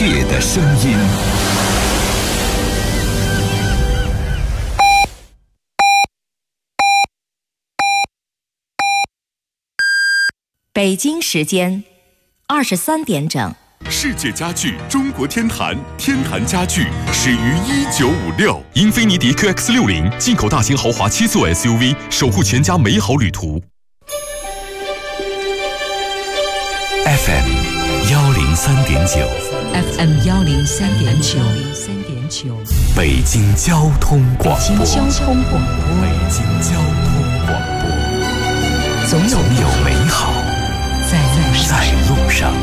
切的声音。 北京时间23点整。 世界家具中国天坛，天坛家具始于1956。英菲尼迪 QX60 进口大型豪华7座 SUV， 守护全家美好旅途。 FM 103.9 FM 103.9 北京交通广播。 北京交通广播。 北京交通广播。总有美好在路上。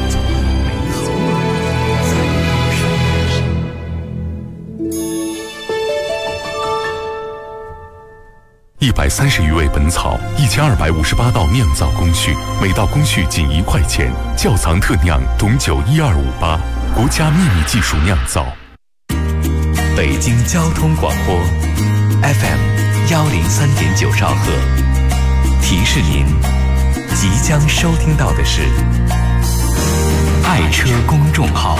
130余味本草，1258道酿造工序，每道工序仅1块钱。窖藏特酿董酒12588，国家秘密技术酿造。 北京交通广播 FM 103.9兆赫，提示您即将收听到的是爱车公众号。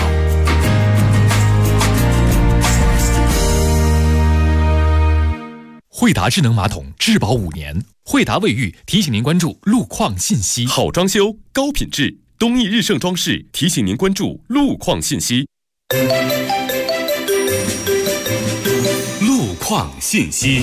惠达智能马桶质保5年，惠达卫浴提醒您关注路况信息。好装修，高品质，东义日盛装饰提醒您关注路况信息。路况信息。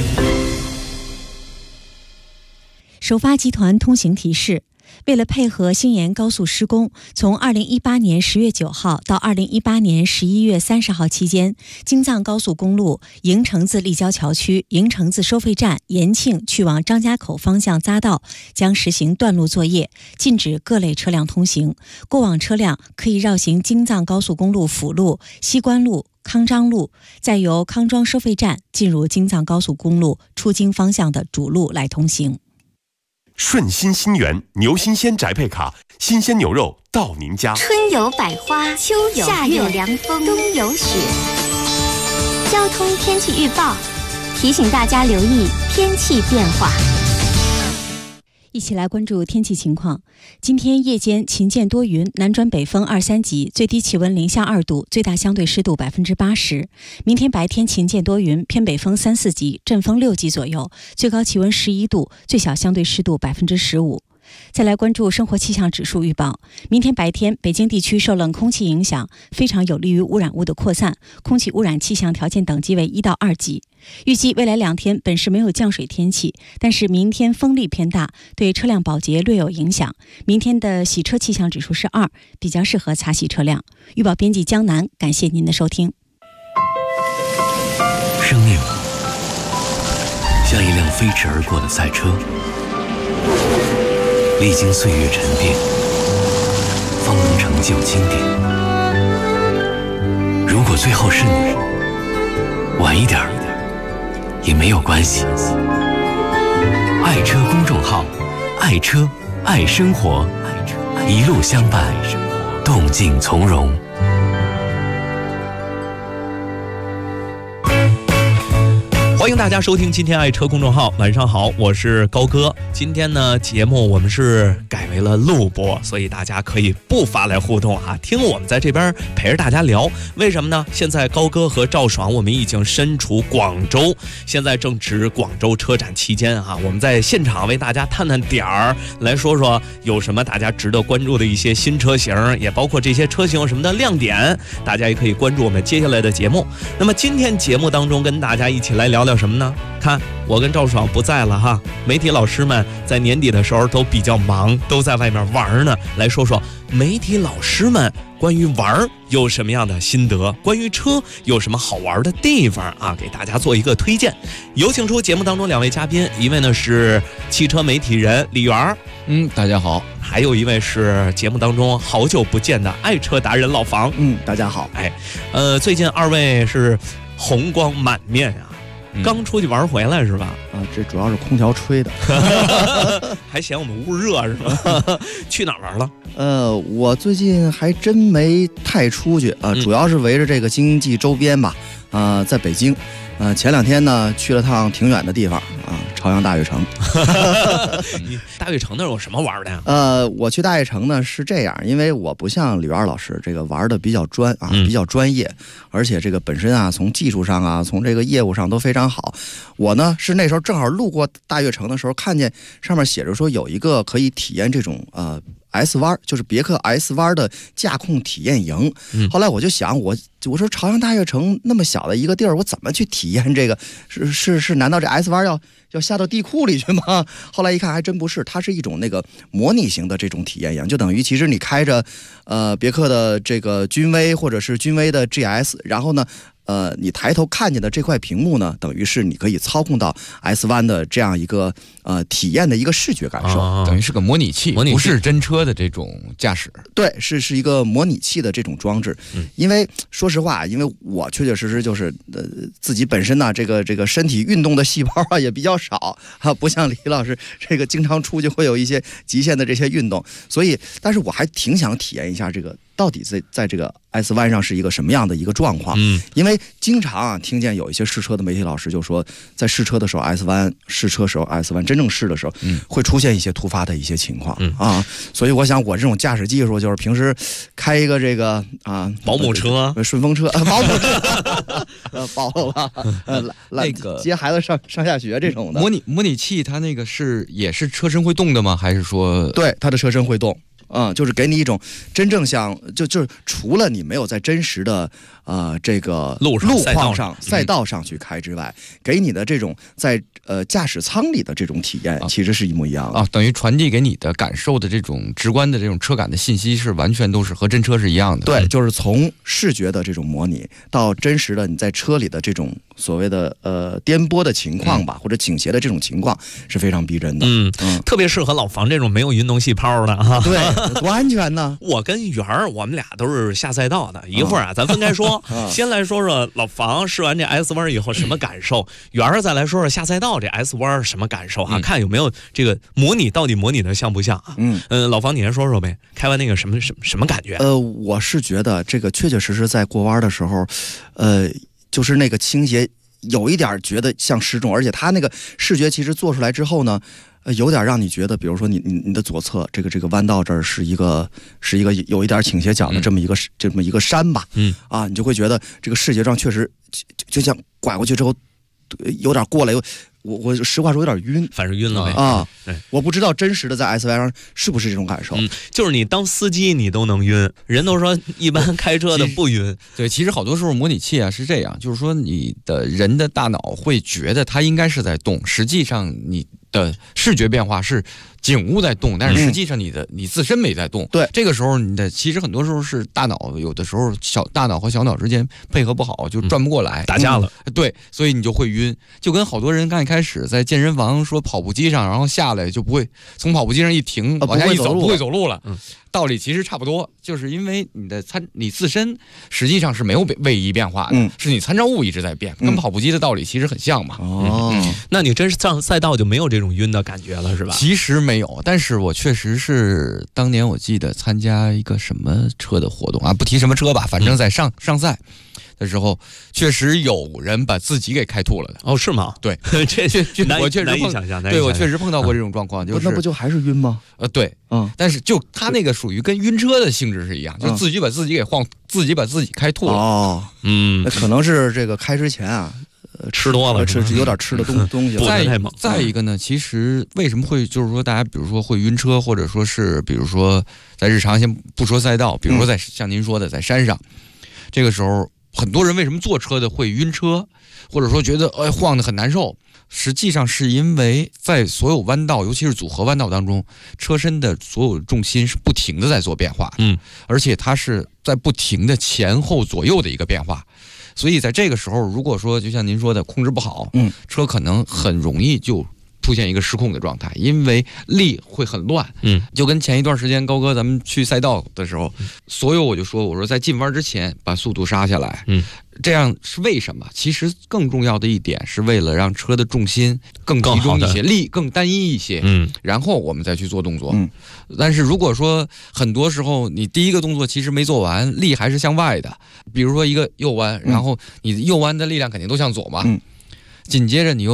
首发集团通行提示：为了配合新延高速施工，从2018年10月9号到2018年11月30号期间，京藏高速公路营城自立交桥区、营城自收费站、延庆去往张家口方向匝道将实行断路作业，禁止各类车辆通行。过往车辆可以绕行京藏高速公路辅路、西关路、康庄路，再由康庄收费站进入京藏高速公路出京方向的主路来通行。 顺心新源牛新鲜宅配卡，新鲜牛肉到您家。 春有百花，秋有夏有凉风，冬有雪。交通天气预报提醒大家留意天气变化。 一起来关注天气情况。今天夜间晴间多云，南转北风2、3级，最低气温0下2度，最大相对湿度80%。明天白天晴间多云，偏北风3、4级，阵风6级左右，最高气温11度，最小相对湿度15%。再来关注生活气象指数预报。明天白天，北京地区受冷空气影响，非常有利于污染物的扩散，空气污染气象条件等级为1到2级。预计未来2天本市没有降水天气，但是明天风力偏大，对车辆保洁略有影响。明天的洗车气象指数是2，比较适合擦洗车辆。预报编辑江南，感谢您的收听。 生命像一辆飞驰而过的赛车，历经岁月沉淀，方能成就经典。如果最后是你，晚一点也没有关系。爱车公众号，爱车爱生活，一路相伴，动静从容。 欢迎大家收听今天爱车公众号，晚上好，我是高哥。今天呢，节目我们是改为了录播，所以大家可以不发来互动啊，听我们在这边陪着大家聊。为什么呢？现在高哥和赵爽我们已经身处广州，现在正值广州车展期间啊，我们在现场为大家探探点儿，来说说有什么大家值得关注的一些新车型，也包括这些车型有什么的亮点，大家也可以关注我们接下来的节目。那么今天节目当中跟大家一起来聊聊什么呢？看我跟赵爽不在了哈，媒体老师们在年底的时候都比较忙，都在外面玩呢。来说说媒体老师们关于玩有什么样的心得，关于车有什么好玩的地方啊，给大家做一个推荐。有请出节目当中2位嘉宾，一位呢是汽车媒体人李源， 大家好。 还有一位是节目当中好久不见的爱车达人老房， 大家好。 最近2位是红光满面啊。刚出去玩回来是吧？ 这主要是空调吹的， 还嫌我们屋热是吧？去哪儿玩了？ 我最近还真没太出去啊，主要是围着这个京津冀周边吧。在北京，前2天呢去了趟挺远的地方啊， 朝阳大悦城。 你大悦城那儿有什么玩的呀？ 我去大悦城呢是这样，因为我不像李元老师这个玩的比较比较专业，而且这个本身啊从技术上啊从这个业务上都非常好。我呢是那时候正好路过大悦城的时候，看见上面写着说有一个可以体验这种S 弯，就是别克 S 弯的驾控体验营。后来我就想，我说朝阳大悦城那么小的一个地儿，我怎么去体验这个？是难道这 S 弯要下到地库里去吗？后来一看还真不是，它是一种那个模拟型的这种体验营，就等于其实你开着别克的这个君威或者是君威的 GS， 然后呢你抬头看见的这块屏幕呢，等于是你可以操控到 S 弯的这样一个体验的一个视觉感受， 等于是个模拟器，不是真车的这种驾驶。 对，是一个模拟器的这种装置。因为说实话，因为我确确实实就是自己本身呢，这个身体运动的细胞啊也比较少啊，不像李老师这个经常出去会有一些极限的这些运动，所以，但是我还挺想体验一下这个到底在这个 S 弯上是一个什么样的一个状况。因为经常啊听见有一些试车的媒体老师就说，在试车的时候 S 弯试车时候 S 弯真正试的时候，会出现一些突发的一些情况啊，所以我想我这种驾驶技术就是平时开一个这个保姆车、 顺风车、保姆车，保了那个接孩子上下学这种的模拟器，它那个也是车身会动的吗？还是说对它的车身会动？就是给你一种真正像就是除了你没有在真实的这个路况上赛道上去开之外，给你的这种在驾驶舱里的这种体验，其实是一模一样的等于传递给你的感受的这种直观的这种车感的信息是完全都是和真车是一样的。 对，就是从视觉的这种模拟到真实的你在车里的这种所谓的颠簸的情况吧，或者倾斜的这种情况是非常逼真的。 特别适合老房这种没有运动细胞的哈。 对，多安全呢！ 我跟元儿，我们俩都是下赛道的。一会儿咱分开说，先来说说老房试完这 S 弯以后什么感受，元儿再来说说下赛道这 S 弯什么感受哈，看有没有这个模拟到底模拟的像不像啊？老房你先说说呗，开完那个什么感觉？ 我是觉得这个确确实实在过弯的时候，就是那个倾斜有一点觉得像失重，而且它那个视觉其实做出来之后呢，有点让你觉得，比如说你的左侧这个弯道这儿是一个有一点倾斜角的这么一个山吧，你就会觉得这个视觉上确实就像拐过去之后有点过来，我实话说有点晕， 反正晕了呗我不知道真实的在 SY 上是不是这种感受。 就是你当司机你都能晕，人都说一般开车的不晕。 对，其实好多时候模拟器是这样，就是说你的人的大脑会觉得它应该是在动，实际上你的视觉变化是景物在动，但是实际上你自身没在动。 对， 这个时候其实很多时候是大脑有的时候大脑和小脑之间配合不好，就转不过来， 打架了。 对，所以你就会晕，就跟好多人刚一开始在健身房说跑步机上，然后下来就不会从跑步机上一停往下一走不会走路了。道理其实差不多，就是因为你自身实际上是没有位移变化的，是你参照物一直在变，跟跑步机的道理其实很像嘛。 那你真是上赛道就没有这种晕的感觉了是吧？ 其实没有，但是我确实是当年我记得参加一个什么车的活动不提什么车吧，反正在上赛的时候，确实有人把自己给开吐了的。 是吗？ 对， 我确实难以想象。 对，我确实碰到过这种状况，就是那不就还是晕吗？ 对，但是就他那个属于跟晕车的性质是一样，就自己把自己给自己把自己开吐了。 那可能是这个开之前吃多了， 有点吃的东西。 再一个呢，其实为什么会就是说大家比如说会晕车，或者说是比如说在日常先不说赛道，比如说像您说的在山上，这个时候很多人为什么坐车的会晕车，或者说觉得晃得很难受，实际上是因为在所有弯道，尤其是组合弯道当中，车身的所有重心是不停的在做变化，而且它是在不停的前后左右的一个变化。所以在这个时候，如果说就像您说的控制不好，车可能很容易就出现一个失控的状态，因为力会很乱。就跟前一段时间高哥咱们去赛道的时候，所有我说在进弯之前把速度刹下来，这样是为什么？其实更重要的一点是为了让车的重心更集中一些，力更单一一些，然后我们再去做动作。但是如果说很多时候你第一个动作其实没做完，力还是向外的，比如说一个右弯，然后你右弯的力量肯定都向左嘛，紧接着你又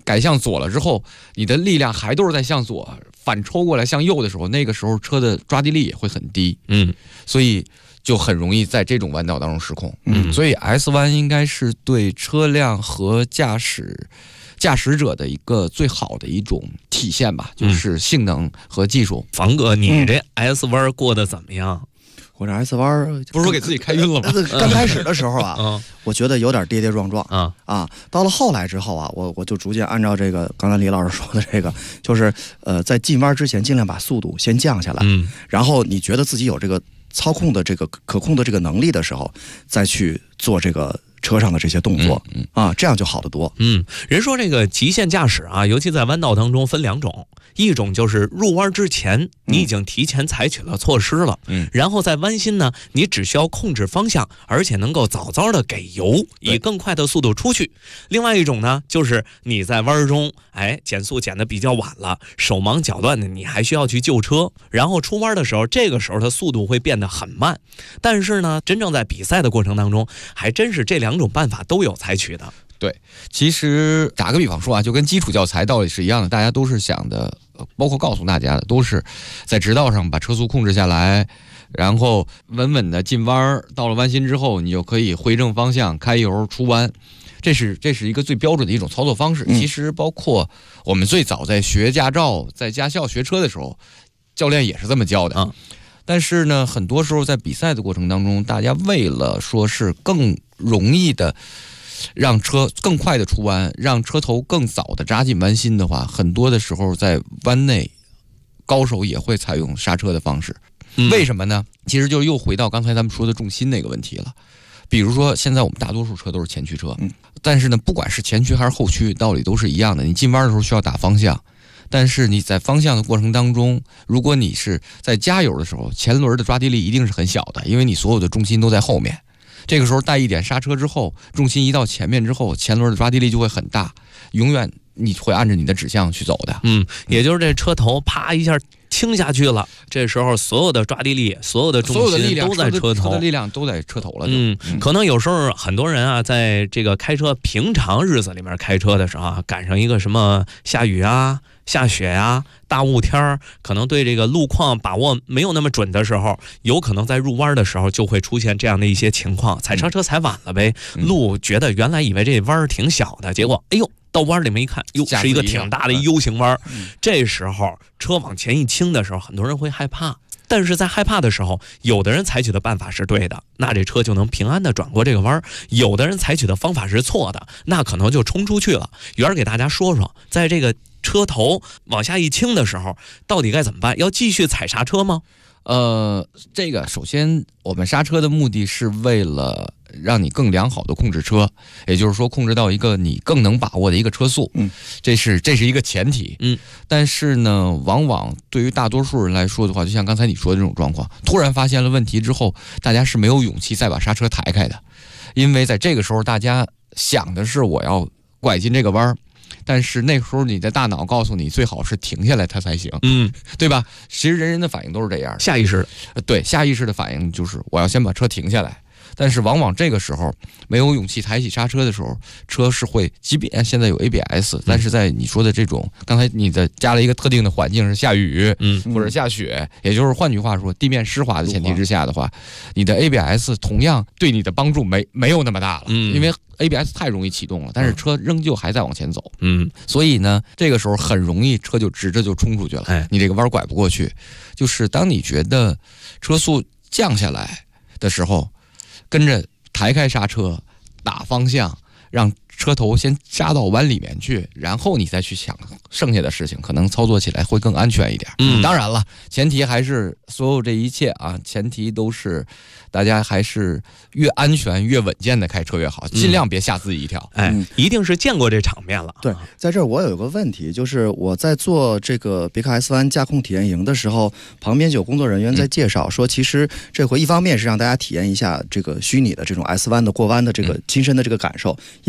改向左了之后，你的力量还都是在向左反抽过来向右的时候，那个时候车的抓地力也会很低，所以就很容易在这种弯道当中失控。所以 S 弯应该是对车辆和驾驶者的一个最好的一种体现吧，就是性能和技术。 房哥，你这 S 弯过得怎么样？ 我这 S 弯不是说给自己开晕了吗？ 刚开始的时候啊，我觉得有点跌跌撞撞到了后来之后啊，我就逐渐按照这个刚才李老师说的这个，就是在进弯之前尽量把速度先降下来，然后你觉得自己有这个操控的这个可控的这个能力的时候，再去做这个车上的这些动作这样就好得多。 人说这个极限驾驶啊，尤其在弯道当中分两种，一种就是入弯之前你已经提前采取了措施了，然后在弯心呢，你只需要控制方向，而且能够早早的给油，以更快的速度出去。另外一种呢，就是你在弯中减速减得比较晚了，手忙脚乱的，你还需要去救车，然后出弯的时候，这个时候它速度会变得很慢。但是呢，真正在比赛的过程当中，还真是这两种办法都有采取的。 对，其实打个比方说啊，就跟基础教材道理是一样的，大家都是想的，包括告诉大家的，都是在直道上把车速控制下来，然后稳稳的进弯，到了弯心之后，你就可以回正方向，开油出弯。这是一个最标准的一种操作方式。其实包括我们最早在学驾照、在驾校学车的时候，教练也是这么教的。但是呢，很多时候在比赛的过程当中，大家为了说是更容易的让车更快的出弯，让车头更早的扎进弯心的话，很多的时候在弯内高手也会采用刹车的方式。为什么呢？其实就又回到刚才咱们说的重心那个问题了。比如说现在我们大多数车都是前驱车，但是呢，不管是前驱还是后驱，道理都是一样的。你进弯的时候需要打方向，但是你在方向的过程当中，如果你是在加油的时候，前轮的抓地力一定是很小的，因为你所有的重心都在后面。这个时候带一点刹车之后，重心移到前面之后，前轮的抓地力就会很大，永远你会按着你的指向去走的。 也就是这车头啪一下倾下去了，这时候所有的抓地力、所有的重心都在车头， 车的力量都在车头了。 可能有时候很多人啊，在这个开车平常日子里面开车的时候啊，赶上一个什么下雨啊、下雪啊、大雾天，可能对这个路况把握没有那么准的时候，有可能在入弯的时候就会出现这样的一些情况，踩刹车踩晚了呗，路觉得原来以为这弯挺小的，结果到弯里面一看，是一个挺大的 U 型弯。这时候车往前一倾的时候，很多人会害怕。但是在害怕的时候，有的人采取的办法是对的，那这车就能平安的转过这个弯；有的人采取的方法是错的，那可能就冲出去了。元儿给大家说说，在这个车头往下一倾的时候，到底该怎么办？要继续踩刹车吗？ 这个首先我们刹车的目的是为了让你更良好的控制车，也就是说控制到一个你更能把握的一个车速，这是一个前提。但是呢，往往对于大多数人来说的话，就像刚才你说的这种状况，突然发现了问题之后，大家是没有勇气再把刹车抬开的，因为在这个时候大家想的是我要拐进这个弯，但是那时候你的大脑告诉你最好是停下来它才行，对吧？其实人的反应都是这样， 下意识对，下意识的反应就是我要先把车停下来。但是往往这个时候没有勇气抬起刹车的时候，车是会，即便现在有 ABS， 但是在你说的这种刚才你的加了一个特定的环境是下雨，或者下雪，也就是换句话说地面湿滑的前提之下的话，你的 ABS 同样对你的帮助没有那么大了，因为 ABS 太容易启动了，但是车仍旧还在往前走，所以呢，这个时候很容易车就直着就冲出去了，你这个弯拐不过去。就是当你觉得车速降下来的时候，跟着抬开刹车，打方向，让车头先扎到弯里面去，然后你再去想剩下的事情，可能操作起来会更安全一点。当然了，前提还是所有这一切啊，前提都是大家还是越安全越稳健的开车越好，尽量别吓自己一跳。 一定是见过这场面了。 对，在这儿我有个问题，就是我在做这个别克 S 弯驾控体验营的时候，旁边就有工作人员在介绍说，其实这回一方面是让大家体验一下这个虚拟的这种 S 弯的过弯的这个亲身的这个感受，因为它跟模拟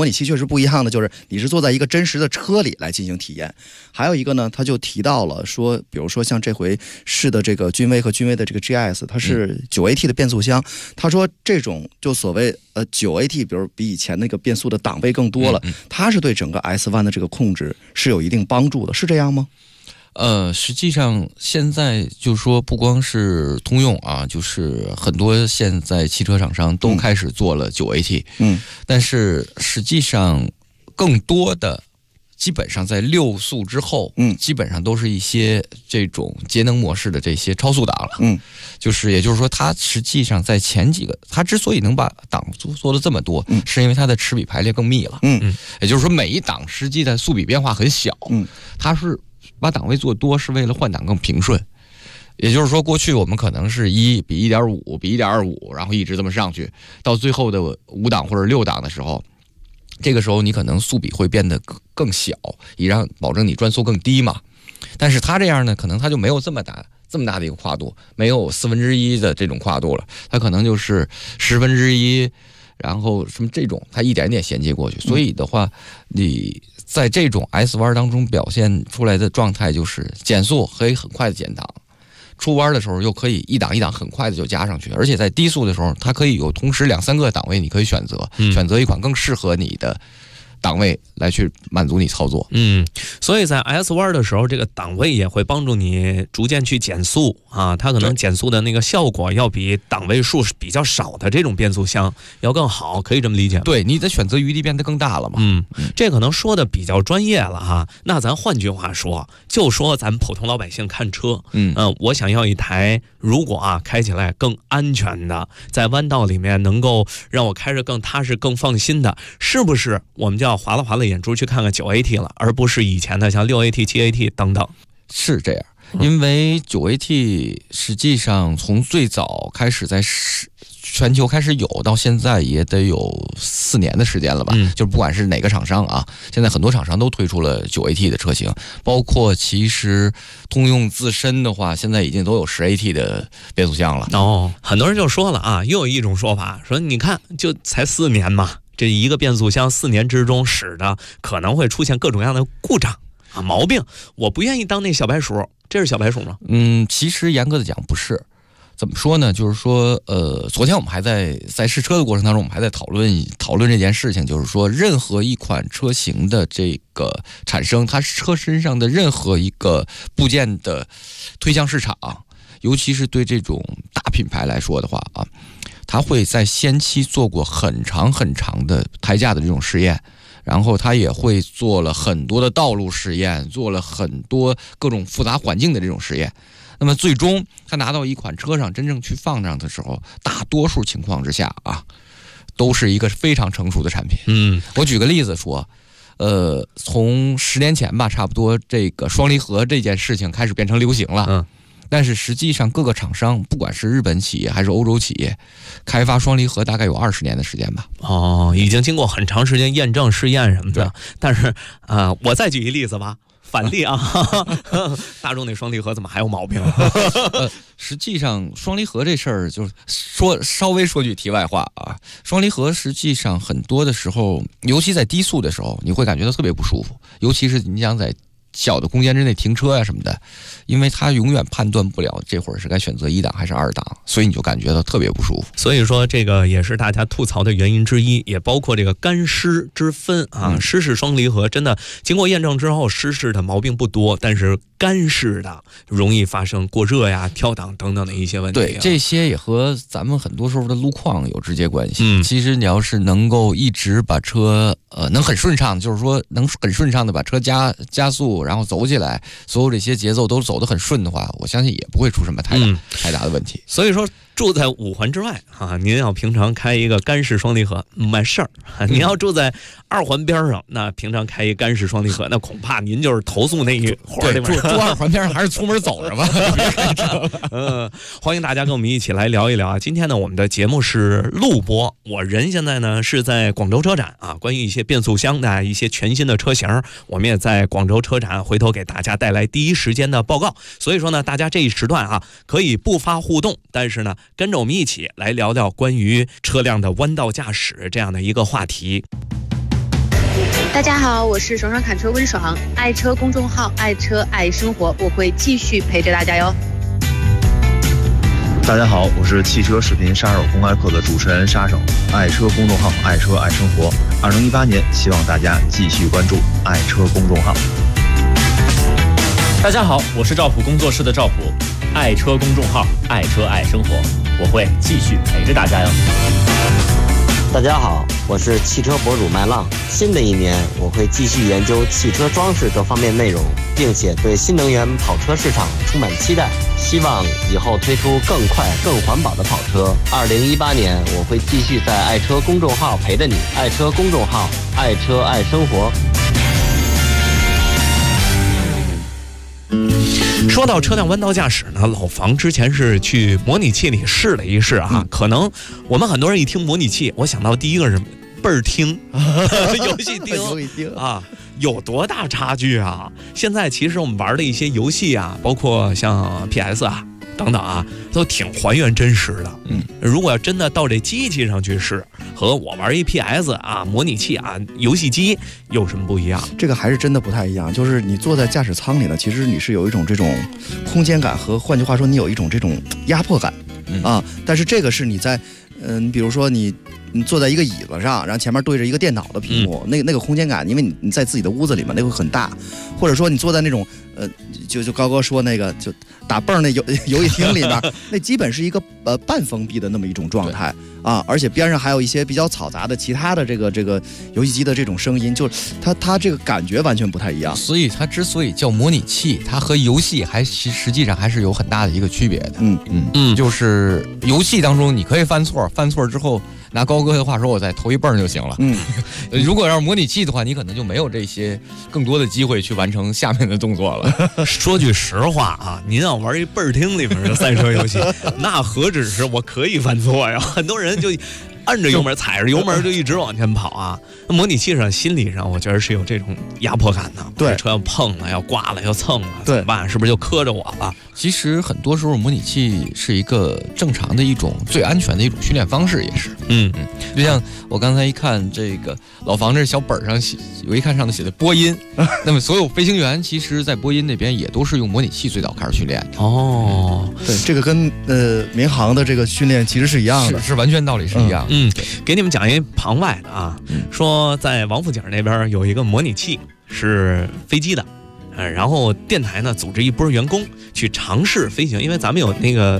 拟器确实不一样的就是你是坐在一个真实的车里来进行体验。还有一个呢，他就提到了说，比如说像这回试的这个君威和君威的这个 GS， 它是9AT 的变速箱，他说这种就所谓9AT， 比如比以前那个变速的档位更多了，它是对整个 S1 的这个控制是有一定帮助的，是这样吗？ 实际上现在就是说，不光是通用啊，就是很多现在汽车厂商都开始做了9AT，但是实际上更多的基本上在6速之后，基本上都是一些这种节能模式的这些超速档了，就是也就是说，它实际上在前几个，它之所以能把档做的这么多，是因为它的齿比排列更密了，也就是说每一档实际的速比变化很小，它是把档位做多是为了换挡更平顺，也就是说，过去我们可能是1比 1.5 比 1.25， 然后一直这么上去，到最后的5档或者6档的时候，这个时候你可能速比会变得更小，以让保证你转速更低嘛。但是它这样呢，可能它就没有这么大的一个跨度，没有1/4的这种跨度了，它可能就是1/10，然后什么这种，它一点点衔接过去。所以的话，你在这种 S 弯当中表现出来的状态就是减速可以很快的减档，出弯的时候又可以一档一档很快的就加上去，而且在低速的时候，它可以有同时2、3个档位，你可以选择一款更适合你的档位来去满足你操作。 所以在 S 弯的时候，这个档位也会帮助你逐渐去减速啊，它可能减速的那个效果要比档位数比较少的这种变速箱要更好，可以这么理解吗？ 对，你的选择余地变得更大了嘛。 这可能说的比较专业了哈。那咱换句话说，就说咱普通老百姓看车，我想要一台如果开起来更安全的，在弯道里面能够让我开着更踏实、更放心的，是不是我们就要划了眼珠去看看9AT 了，而不是以前的像6AT、7AT 等等？ 是这样，因为9AT 实际上从最早开始在全球开始有，到现在也得有4年的时间了吧？就是不管是哪个厂商啊，现在很多厂商都推出了9AT 的车型，包括其实通用自身的话，现在已经都有10AT 的变速箱了。 很多人就说了啊，又有一种说法说，你看就才4年嘛，这一个变速箱4年之中使的可能会出现各种各样的故障啊毛病，我不愿意当那小白鼠。这是小白鼠吗？ 其实严格的讲不是。怎么说呢？就是说，昨天我们还在试车的过程当中，我们还在讨论这件事情，就是说，任何一款车型的这个产生，它车身上的任何一个部件的推向市场，尤其是对这种大品牌来说的话啊，它会在先期做过很长的胎架的这种试验。然后他也会做了很多的道路试验，做了很多各种复杂环境的这种实验。那么最终他拿到一款车上真正去放上的时候，大多数情况之下啊，都是一个非常成熟的产品。我举个例子说，从10年前吧，差不多这个双离合这件事情开始变成流行了。但是实际上各个厂商，不管是日本企业还是欧洲企业，开发双离合大概有20年的时间吧。 已经经过很长时间验证试验什么的。但是我再举一例子吧，反例啊，大众那双离合怎么还有毛病？ 实际上双离合这事儿，就是稍微说句题外话啊，双离合实际上很多的时候，尤其在低速的时候，你会感觉到特别不舒服，尤其是你想在小的空间之内停车呀什么的，因为它永远判断不了这会儿是该选择1档还是2档，所以你就感觉到特别不舒服。 所以说这个也是大家吐槽的原因之一，也包括这个干湿之分啊。湿式双离合真的经过验证之后，湿式的毛病不多，但是干式的容易发生过热呀、跳档等等的一些问题。 对，这些也和咱们很多时候的路况有直接关系。其实你要是能够一直把车能很顺畅，就是说能很顺畅的把车加速，然后走起来，所有这些节奏都走得很顺的话，我相信也不会出什么太大的问题。 所以说住在5环之外啊，您要平常开一个干式双离合没事儿。您要住在2环边上，那平常开一干式双离合，那恐怕您就是投诉那一伙儿里面。 住2环边上还是出门走着吧。别开车。 欢迎大家跟我们一起来聊一聊啊。今天呢，我们的节目是录播，我人现在呢是在广州车展啊，关于一些变速箱的一些全新的车型，我们也在广州车展回头给大家带来第一时间的报告。所以说呢，大家这一时段啊可以不发互动，但是呢跟着我们一起来聊聊关于车辆的弯道驾驶这样的一个话题。 大家好，我是爽爽侃车温爽，爱车公众号爱车爱生活，我会继续陪着大家哟。 大家好，我是汽车视频杀手公开课的主持人杀手，爱车公众号爱车爱生活。2018年，希望大家继续关注爱车公众号。 大家好，我是赵普工作室的赵普，爱车公众号爱车爱生活，我会继续陪着大家哟。 大家好，我是汽车博主麦浪。新的一年，我会继续研究汽车装饰这方面内容，并且对新能源跑车市场充满期待，希望以后推出更快、更环保的跑车。2018年，我会继续在爱车公众号陪着你，爱车公众号，爱车爱生活。 说到车辆弯道驾驶呢，老房之前是去模拟器里试了一试啊。可能我们很多人一听模拟器，我想到第一个是倍儿听游戏厅啊，有多大差距啊？现在其实我们玩的一些游戏啊，包括像 PS 啊等等啊，都挺还原真实的。如果要真的到这机器上去试，和我玩一 PS 啊模拟器啊游戏机有什么不一样？ 这个还是真的不太一样。就是你坐在驾驶舱里呢，其实你是有一种这种空间感和，换句话说，你有一种这种压迫感啊。但是这个是你在比如说你坐在一个椅子上，然后前面对着一个电脑的屏幕，那个空间感，因为你在自己的屋子里面，那会很大。或者说你坐在那种就高哥说那个就打泵那游戏厅里面，那基本是一个半封闭的那么一种状态啊，而且边上还有一些比较嘈杂的其他的这个游戏机的这种声音，就是它这个感觉完全不太一样。 所以它之所以叫模拟器，它和游戏实际上还是有很大的一个区别的。就是游戏当中你可以犯错之后，拿高哥的话说，我再投一泵就行了。如果要是模拟器的话，你可能就没有这些更多的机会去完成下面的动作了。 说句实话啊，您要玩一倍儿厅里面的赛车游戏，那何止是我可以犯错呀？很多人就按着油门，踩着油门就一直往前跑啊。模拟器上心理上，我觉得是有这种压迫感的。 对， 车要碰了，要刮了，要蹭了，怎么办？是不是就磕着我了？ 其实很多时候模拟器是一个正常的一种最安全的一种训练方式，也是。就像我刚才一看这个老房这小本上写，我一看上头写的播音，那么所有飞行员其实在播音那边也都是用模拟器最早开始训练的。 对，这个跟民航的这个训练其实是一样的， 是完全道理是一样的。 给你们讲一旁外的啊，说在王府井那边有一个模拟器是飞机的。然后电台呢组织一波员工去尝试飞行，因为咱们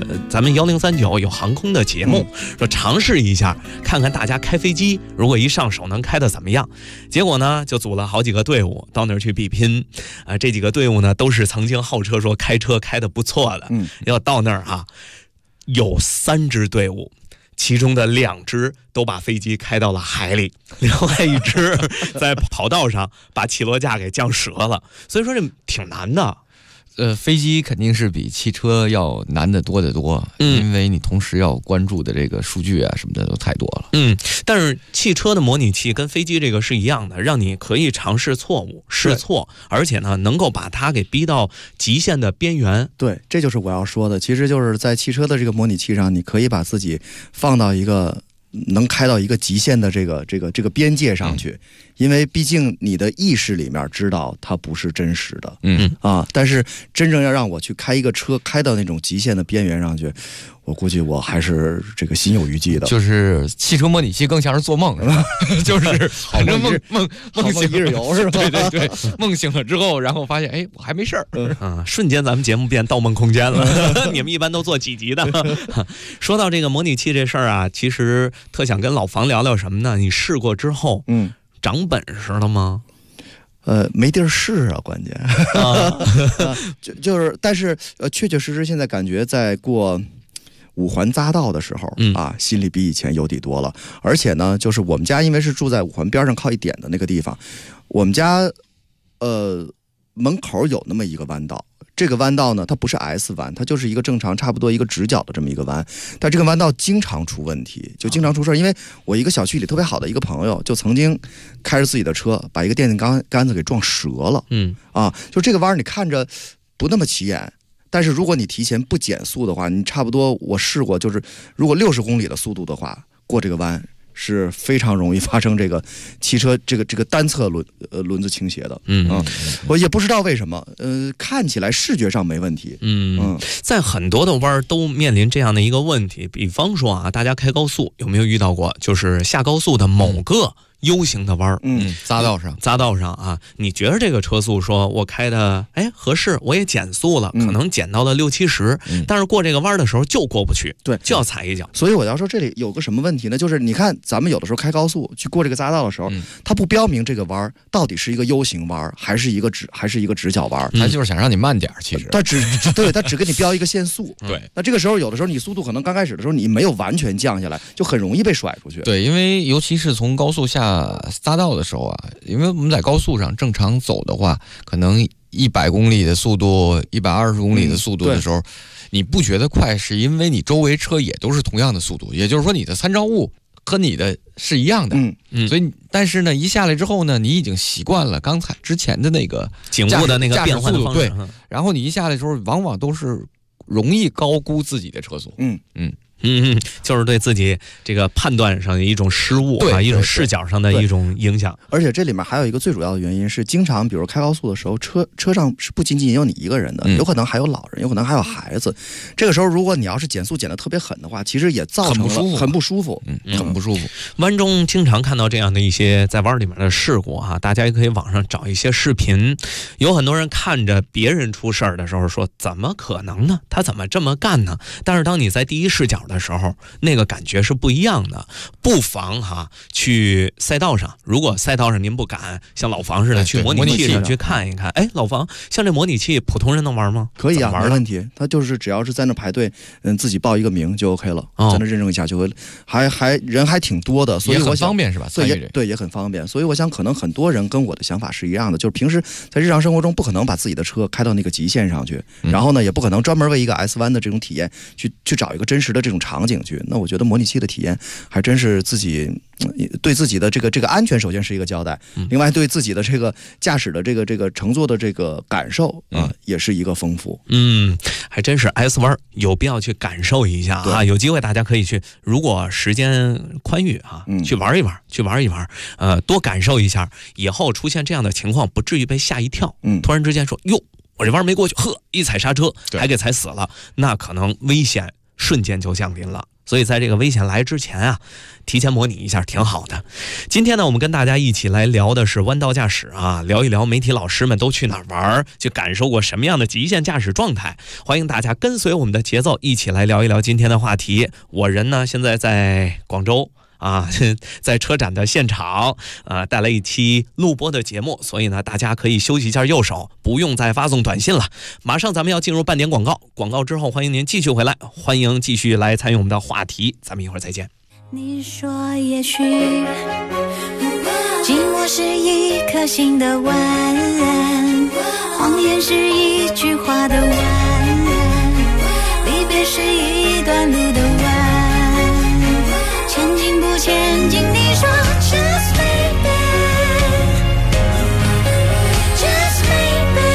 1039有航空的节目，说尝试一下，看看大家开飞机如果一上手能开得怎么样。结果呢就组了好几个队伍到那儿去比拼，这几个队伍呢都是曾经号称说开车开得不错的，要到那儿啊，有3支队伍。其中的2只都把飞机开到了海里，另外1只在跑道上把起落架给降折了，所以说这挺难的。 飞机肯定是比汽车要难得多得多，因为你同时要关注的这个数据啊什么的都太多了。 但是汽车的模拟器跟飞机这个是一样的，让你可以尝试错误、试错，而且呢能够把它给逼到极限的边缘。 对，这就是我要说的，其实就是在汽车的这个模拟器上，你可以把自己放到一个能开到一个极限的这个边界上去，因为毕竟你的意识里面知道它不是真实的，但是真正要让我去开一个车开到那种极限的边缘上去，我估计我还是这个心有余悸的。 就是汽车模拟器更像是做梦，是吧？就是反正梦醒一日游是吧？ 对，梦醒了之后，然后发现我还没事儿瞬间咱们节目变盗梦空间了。你们一般都做几集的？说到这个模拟器这事儿啊，其实特想跟老房聊聊什么呢？你试过之后，长本事了吗？ 没地儿试啊，关键就是，但是确确实实现在感觉在过5环匝道的时候心里比以前有底多了。而且呢，就是我们家因为是住在5环边上靠一点的那个地方，我们家门口有那么一个弯道。这个弯道呢，它不是 S 弯，它就是一个正常差不多一个直角的这么一个弯，但这个弯道经常出问题，就经常出事。因为我一个小区里特别好的一个朋友，就曾经开着自己的车把一个电线杆子给撞折了。就这个弯你看着不那么起眼，但是如果你提前不减速的话，你差不多我试过，就是如果60公里的速度的话，过这个弯是非常容易发生这个汽车这个单侧轮子倾斜的。我也不知道为什么，看起来视觉上没问题。 在很多的弯儿都面临这样的一个问题，比方说啊，大家开高速有没有遇到过？就是下高速的某个U 型的弯儿， 匝道上啊，你觉得这个车速说我开的合适，我也减速了，可能减到了60、70，但是过这个弯的时候就过不去， 对， 就要踩一脚。 所以我要说这里有个什么问题呢？就是你看咱们有的时候开高速去过这个匝道的时候，它不标明这个弯到底是一个 U 型弯还是一个直角弯， 它就是想让你慢点，其实它只给你标一个限速。 对， 那这个时候有的时候你速度可能刚开始的时候你没有完全降下来，就很容易被甩出去。 对，因为尤其是从高速下匝道的时候啊，因为我们在高速上正常走的话，可能100公里的速度、120公里的速度的时候，你不觉得快，是因为你周围车也都是同样的速度，也就是说你的参照物和你的是一样的。所以但是呢，一下来之后呢，你已经习惯了刚才之前的那个景物的那个变换的方式， 对，然后你一下来的时候，往往都是容易高估自己的车速。 就是对自己这个判断上的一种失误啊，一种视角上的一种影响。 而且这里面还有一个最主要的原因是，经常比如开高速的时候，车上是不仅仅有你一个人的，有可能还有老人，有可能还有孩子。这个时候如果你要是减速减得特别狠的话，其实也造成了很不舒服。 弯中经常看到这样的一些在弯里面的事故啊，大家也可以网上找一些视频。有很多人看着别人出事儿的时候说，怎么可能呢？他怎么这么干呢？但是当你在第一视角的时候，那个感觉是不一样的。不妨去赛道上，如果赛道上您不敢像老房似的去模拟器上去看一看，老房，像这模拟器普通人能玩吗？ 可以啊，没问题。他就是只要是在那排队，自己报一个名就 OK 了，在那认证一下就会，人还挺多的，所以我想也很方便是吧？ 对，也很方便。所以我想可能很多人跟我的想法是一样的，就是平时在日常生活中不可能把自己的车开到那个极限上去，然后呢也不可能专门为一个 S 弯的这种体验去找一个真实的这种场景去。那我觉得模拟器的体验还真是自己对自己的这个安全首先是一个交代，另外对自己的这个驾驶的这个乘坐的这个感受也是一个丰富。 还真是 S 弯有必要去感受一下啊！有机会大家可以去，如果时间宽裕去玩一玩，多感受一下，以后出现这样的情况不至于被吓一跳。突然之间说哟，我这弯没过去，一踩刹车还给踩死了，那可能危险瞬间就降临了。所以在这个危险来之前啊，提前模拟一下挺好的。今天呢，我们跟大家一起来聊的是弯道驾驶啊，聊一聊媒体老师们都去哪儿玩，去感受过什么样的极限驾驶状态。欢迎大家跟随我们的节奏，一起来聊一聊今天的话题。我人呢现在在广州在车展的现场带来一期录播的节目，所以呢大家可以休息一下右手，不用再发送短信了。马上咱们要进入半点广告，广告之后欢迎您继续回来，欢迎继续来参与我们的话题，咱们一会儿再见。 你说也许寂寞是一颗心的晚安，谎言是一句话的晚安，离别是一段路的晚安，前进不前进，你说 just maybe just maybe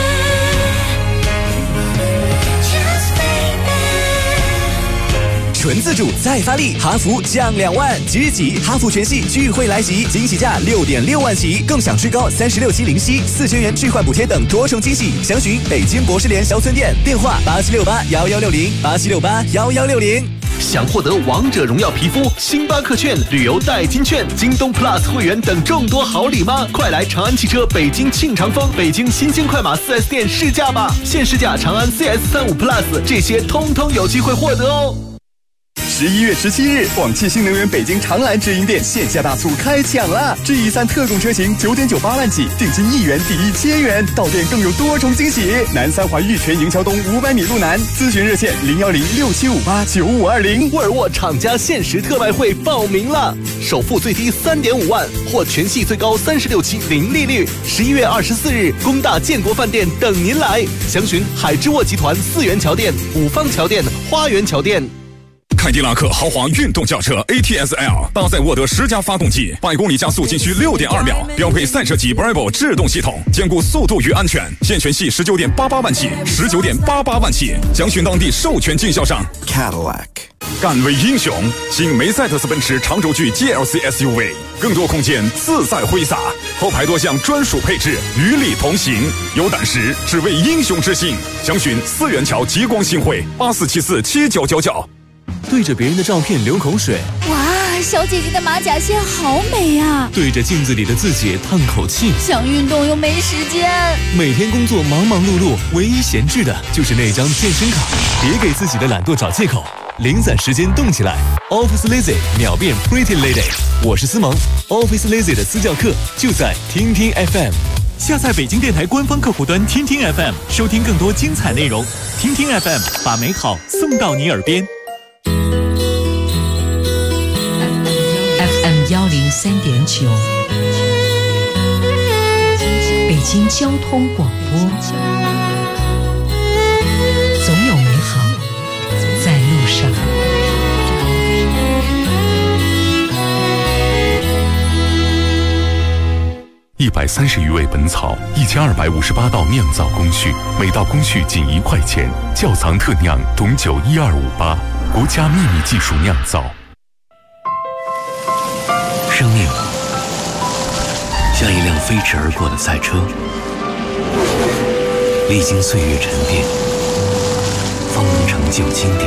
just maybe。 纯自主再发力，哈弗降2万，即日起哈弗全系聚会来袭，惊喜价6.6万起，更享最高36期零息，4000元置换补贴等多重惊喜。详询北京博士联小村店，电话87681160，87681160。 想获得王者荣耀皮肤、星巴克券、旅游代金券、京东 Plus 会员等众多好礼吗？快来长安汽车北京庆长丰、北京新兴快马 4S 店试驾吧！现试驾长安 CS35 Plus， 这些通通有机会获得哦。 11月17日，广汽新能源北京长蓝直营店线下大促开抢啦！G3特供车型9.98万起，定金1元抵1000元，到店更有多重惊喜。南三环玉泉营桥东500米路南，咨询热线01067589520。 沃尔沃厂家限时特卖会报名了，首付最低3.5万，或全系最高36期零利率。11月24日，工大建国饭店等您来，详询海之沃集团4元桥店、五方桥店、花园桥店。 凯迪拉克豪华运动轿车 ATS-L 搭载沃德10加发动机，100公里加速仅需6.2秒，标配赛车级 Bravo 制动系统，兼顾速度与安全。现权系19.88万起，19.88万起，详询当地授权经销商。 Cadillac， 敢为英雄，新梅赛德斯奔驰长轴距 GLC SUV， 更多空间自在挥洒，后排多项专属配置与你同行。有胆识，只为英雄之心。详询4元桥极光新会84747999。 对着别人的照片流口水， 哇，小姐姐的马甲线好美呀！ 对着镜子里的自己叹口气， 想运动又没时间。 每天工作忙忙碌碌，唯一闲置的就是那张健身卡。别给自己的懒惰找借口，零散时间动起来。Office Lazy 秒变 Pretty Lady， 我是思萌。Office Lazy 的私教课就在听听 FM。下载北京电台官方客户端听听 FM， 收听更多精彩内容。听听 FM， 把美好送到你耳边。 FM 103.9，北京交通广播，总有美好在路上。 130余味本草，1258道酿造工序，每道工序仅1块钱，窖藏特酿董酒12588，国家秘密技术酿造。 生命像一辆飞驰而过的赛车，历经岁月沉淀，方能成就经典。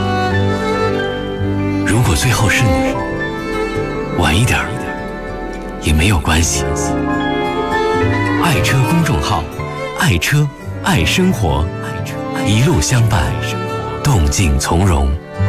如果最后是你，晚一点也没有关系。爱车公众号，爱车爱生活，一路相伴，动静从容。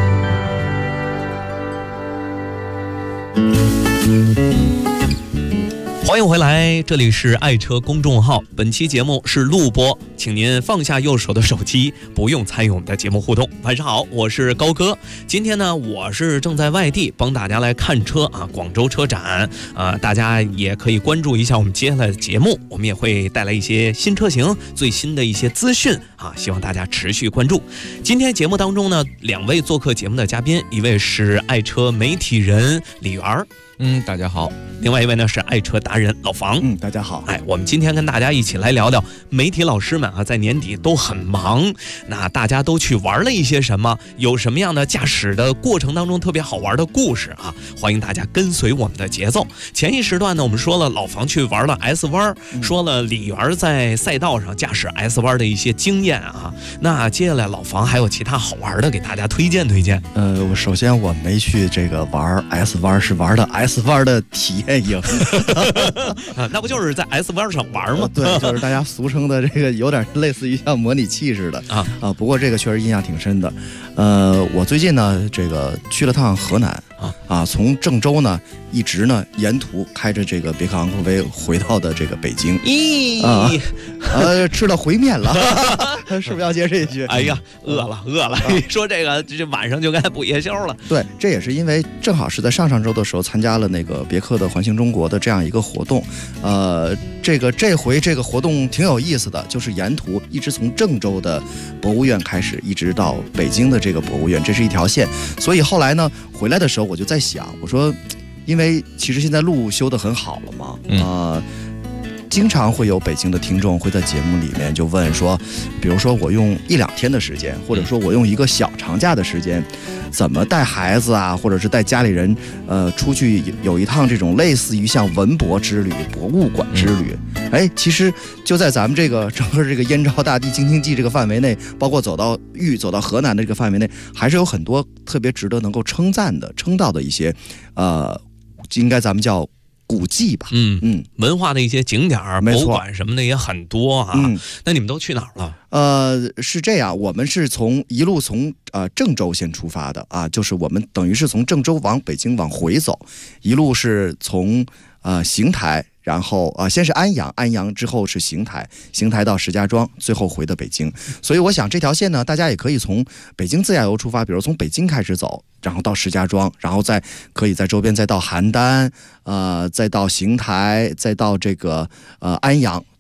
欢迎回来，这里是爱车公众号。本期节目是录播，请您放下右手的手机，不用参与我们的节目互动。晚上好，我是高哥。今天呢，我是正在外地帮大家来看车啊，广州车展啊，大家也可以关注一下我们接下来的节目，我们也会带来一些新车型、最新的一些资讯啊，希望大家持续关注。今天节目当中呢，2位做客节目的嘉宾，一位是爱车媒体人李源。 大家好。 另外一位呢是爱车达人老房。 大家好。 我们今天跟大家一起来聊聊媒体老师们啊，在年底都很忙，那大家都去玩了一些什么？有什么样的驾驶的过程当中特别好玩的故事啊？欢迎大家跟随我们的节奏。前一时段呢，我们说了老房去玩了 S 弯，说了李源在赛道上驾驶 S 弯的一些经验啊。那接下来老房还有其他好玩的给大家推荐。 首先我没去这个玩 S 弯，是玩的 S 弯的体验营那不就是在 S 弯上玩吗？ 对，就是大家俗称的这个有点类似于像模拟器似的不过这个确实印象挺深的。我最近呢这个去了趟河南从郑州呢一直呢沿途开着这个别克昂科威回到的这个北京。吃了回面了是不是要接这一句？ 哎呀，饿了你说这晚上就该补夜宵了。 对，这也是因为正好是在上周的时候参加了那个别克的环行中国的这样一个活动。这回这个活动挺有意思的，就是沿途一直从郑州的博物院开始，一直到北京的这个博物院，这是一条线。所以后来呢回来的时候我就在想，我说因为其实现在路修得很好了嘛，经常会有北京的听众会在节目里面就问说，比如说我用1-2天的时间，或者说我用一个小长假的时间，怎么带孩子啊，或者是带家里人出去有一趟这种类似于像文博之旅、博物馆之旅。其实就在咱们这个整个这个燕赵大地京津冀这个范围内，包括走到河南的这个范围内，还是有很多特别值得能够称道的一些应该咱们叫古迹吧。 文化的一些景点、博物馆什么的也很多啊。那你们都去哪儿了？ 是这样，我们是一路从郑州先出发的啊，就是我们等于是从郑州往北京往回走，一路是从邢台，然后先是安阳之后是邢台到石家庄，最后回的北京。所以我想这条线呢，大家也可以从北京自驾游出发，比如从北京开始走，然后到石家庄，然后再可以在周边再到邯郸，再到邢台，再到这个安阳，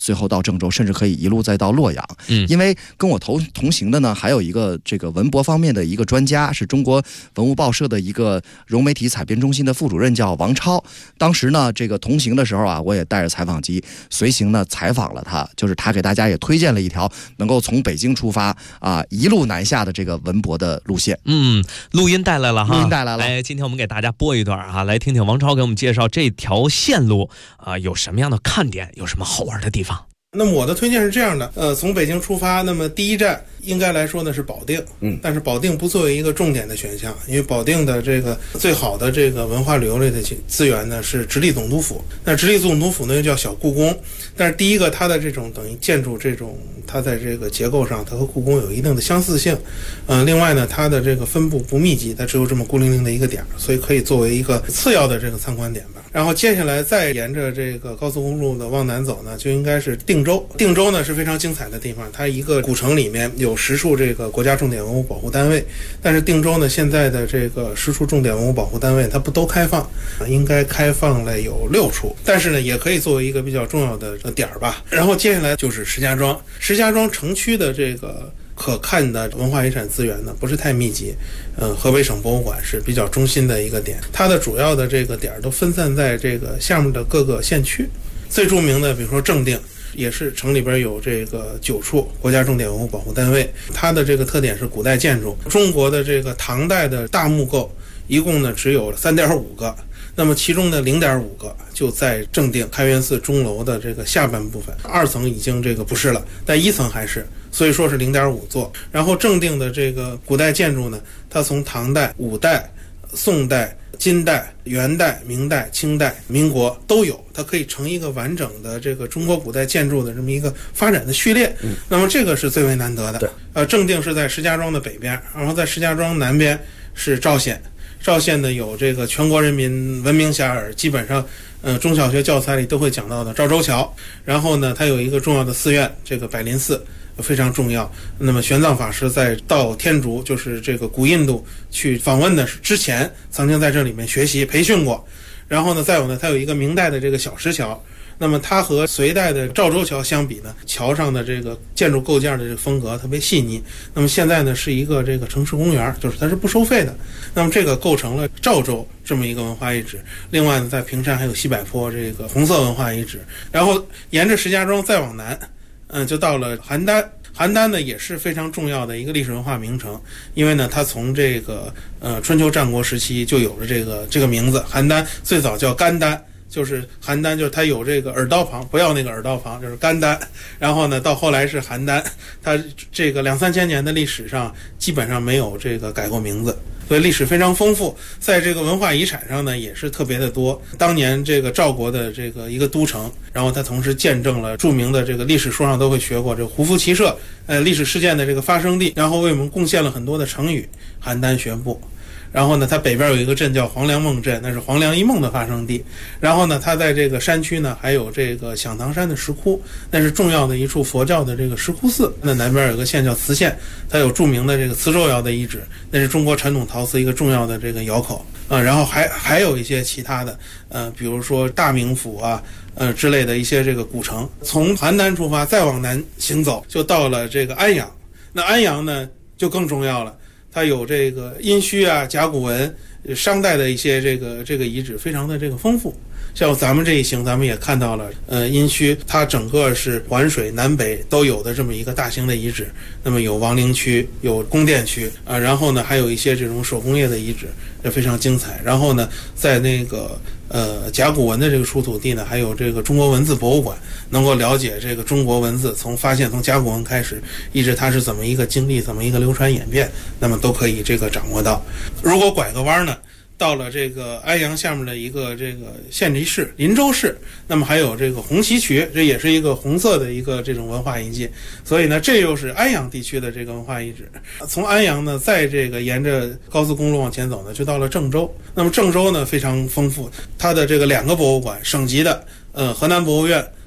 最后到郑州，甚至可以一路再到洛阳。因为跟我同行的呢，还有一个这个文博方面的一个专家，是中国文物报社的一个融媒体采编中心的副主任，叫王超。当时呢，这个同行的时候啊，我也带着采访机随行呢采访了他，就是他给大家也推荐了一条能够从北京出发啊一路南下的这个文博的路线。 录音带来了哈， 录音带来了。 来，今天我们给大家播一段啊，来听听王超给我们介绍这条线路啊有什么样的看点，有什么好玩的地方。 那么我的推荐是这样的，从北京出发，那么第一站应该来说呢是保定，但是保定不作为一个重点的选项，因为保定的这个最好的这个文化旅游类的资源呢是直隶总督府，那直隶总督府呢又叫小故宫，但是第一个它的这种等于建筑这种它在这个结构上它和故宫有一定的相似性，另外呢它的这个分布不密集，它只有这么孤零零的一个点，所以可以作为一个次要的这个参观点吧。然后接下来再沿着这个高速公路的往南走呢，就应该是定州。定州呢是非常精彩的地方，它一个古城里面有10处这个国家重点文物保护单位，但是定州呢现在的这个10处重点文物保护单位它不都开放，应该开放了有6处，但是呢也可以作为一个比较重要的点吧。然后接下来就是石家庄，石家庄城区的这个可看的文化遗产资源呢不是太密集，河北省博物馆是比较中心的一个点，它的主要的这个点都分散在这个项目的各个县区。最著名的比如说正定，也是城里边有这个9处国家重点文物保护单位，它的这个特点是古代建筑，中国的这个唐代的大木构一共呢只有 3.5 个，那么其中的 0.5 个就在正定开元寺钟楼的这个下半部分，2层已经这个不是了，但1层还是，所以说是 0.5 座。然后正定的这个古代建筑呢，它从唐代、五代、宋代、金代、元代、明代、清代、民国都有，它可以成一个完整的这个中国古代建筑的这么一个发展的序列。那么这个是最为难得的。正定是在石家庄的北边，然后在石家庄南边是赵县。赵县呢有这个全国人民闻名遐迩，基本上中小学教材里都会讲到的赵州桥。然后呢它有一个重要的寺院，这个百林寺非常重要。那么玄奘法师在到天竺，就是这个古印度去访问的之前，曾经在这里面学习培训过。然后呢再有呢它有一个明代的这个小石桥，那么它和隋代的赵州桥相比呢，桥上的这个建筑构件的这个风格特别细腻。那么现在呢是一个这个城市公园，就是它是不收费的。那么这个构成了赵州这么一个文化遗址。另外呢在平山还有西柏坡这个红色文化遗址。然后沿着石家庄再往南，就到了邯郸。邯郸呢也是非常重要的一个历史文化名城，因为呢它从这个春秋战国时期就有了这个名字。邯郸最早叫甘丹，就是邯郸，就是它有这个耳刀旁，不要那个耳刀旁，就是甘丹。然后呢到后来是邯郸，它这个2、3千年的历史上基本上没有这个改过名字，所以历史非常丰富。在这个文化遗产上呢也是特别的多。当年这个赵国的这个一个都城，然后它同时见证了著名的这个历史书上都会学过这个胡服骑射历史事件的这个发生地，然后为我们贡献了很多的成语，邯郸学步。然后呢它北边有一个镇叫黄梁梦镇，那是黄梁一梦的发生地。然后呢它在这个山区呢还有这个响堂山的石窟，那是重要的一处佛教的这个石窟寺。那南边有个县叫慈县，它有著名的这个磁州窑的遗址，那是中国传统陶瓷一个重要的这个窑口然后还有一些其他的比如说大名府之类的一些这个古城。从邯郸出发再往南行走，就到了这个安阳。那安阳呢就更重要了，它有这个殷墟甲骨文，商代的一些这个遗址非常的这个丰富。像咱们这一行，咱们也看到了殷墟它整个是环水南北都有的这么一个大型的遗址。那么有王陵区，有宫殿区然后呢还有一些这种手工业的遗址，也非常精彩。然后呢在那个甲骨文的这个出土地呢，还有这个中国文字博物馆，能够了解这个中国文字从发现从甲骨文开始，一直它是怎么一个经历，怎么一个流传演变，那么都可以这个掌握到。如果拐个弯呢，到了这个安阳下面的一个这个县级市林州市，那么还有这个红旗渠，这也是一个红色的一个这种文化遗迹。所以呢这又是安阳地区的这个文化遗址。从安阳呢再这个沿着高速公路往前走呢，就到了郑州。那么郑州呢非常丰富，它的这个2个博物馆，省级的河南博物院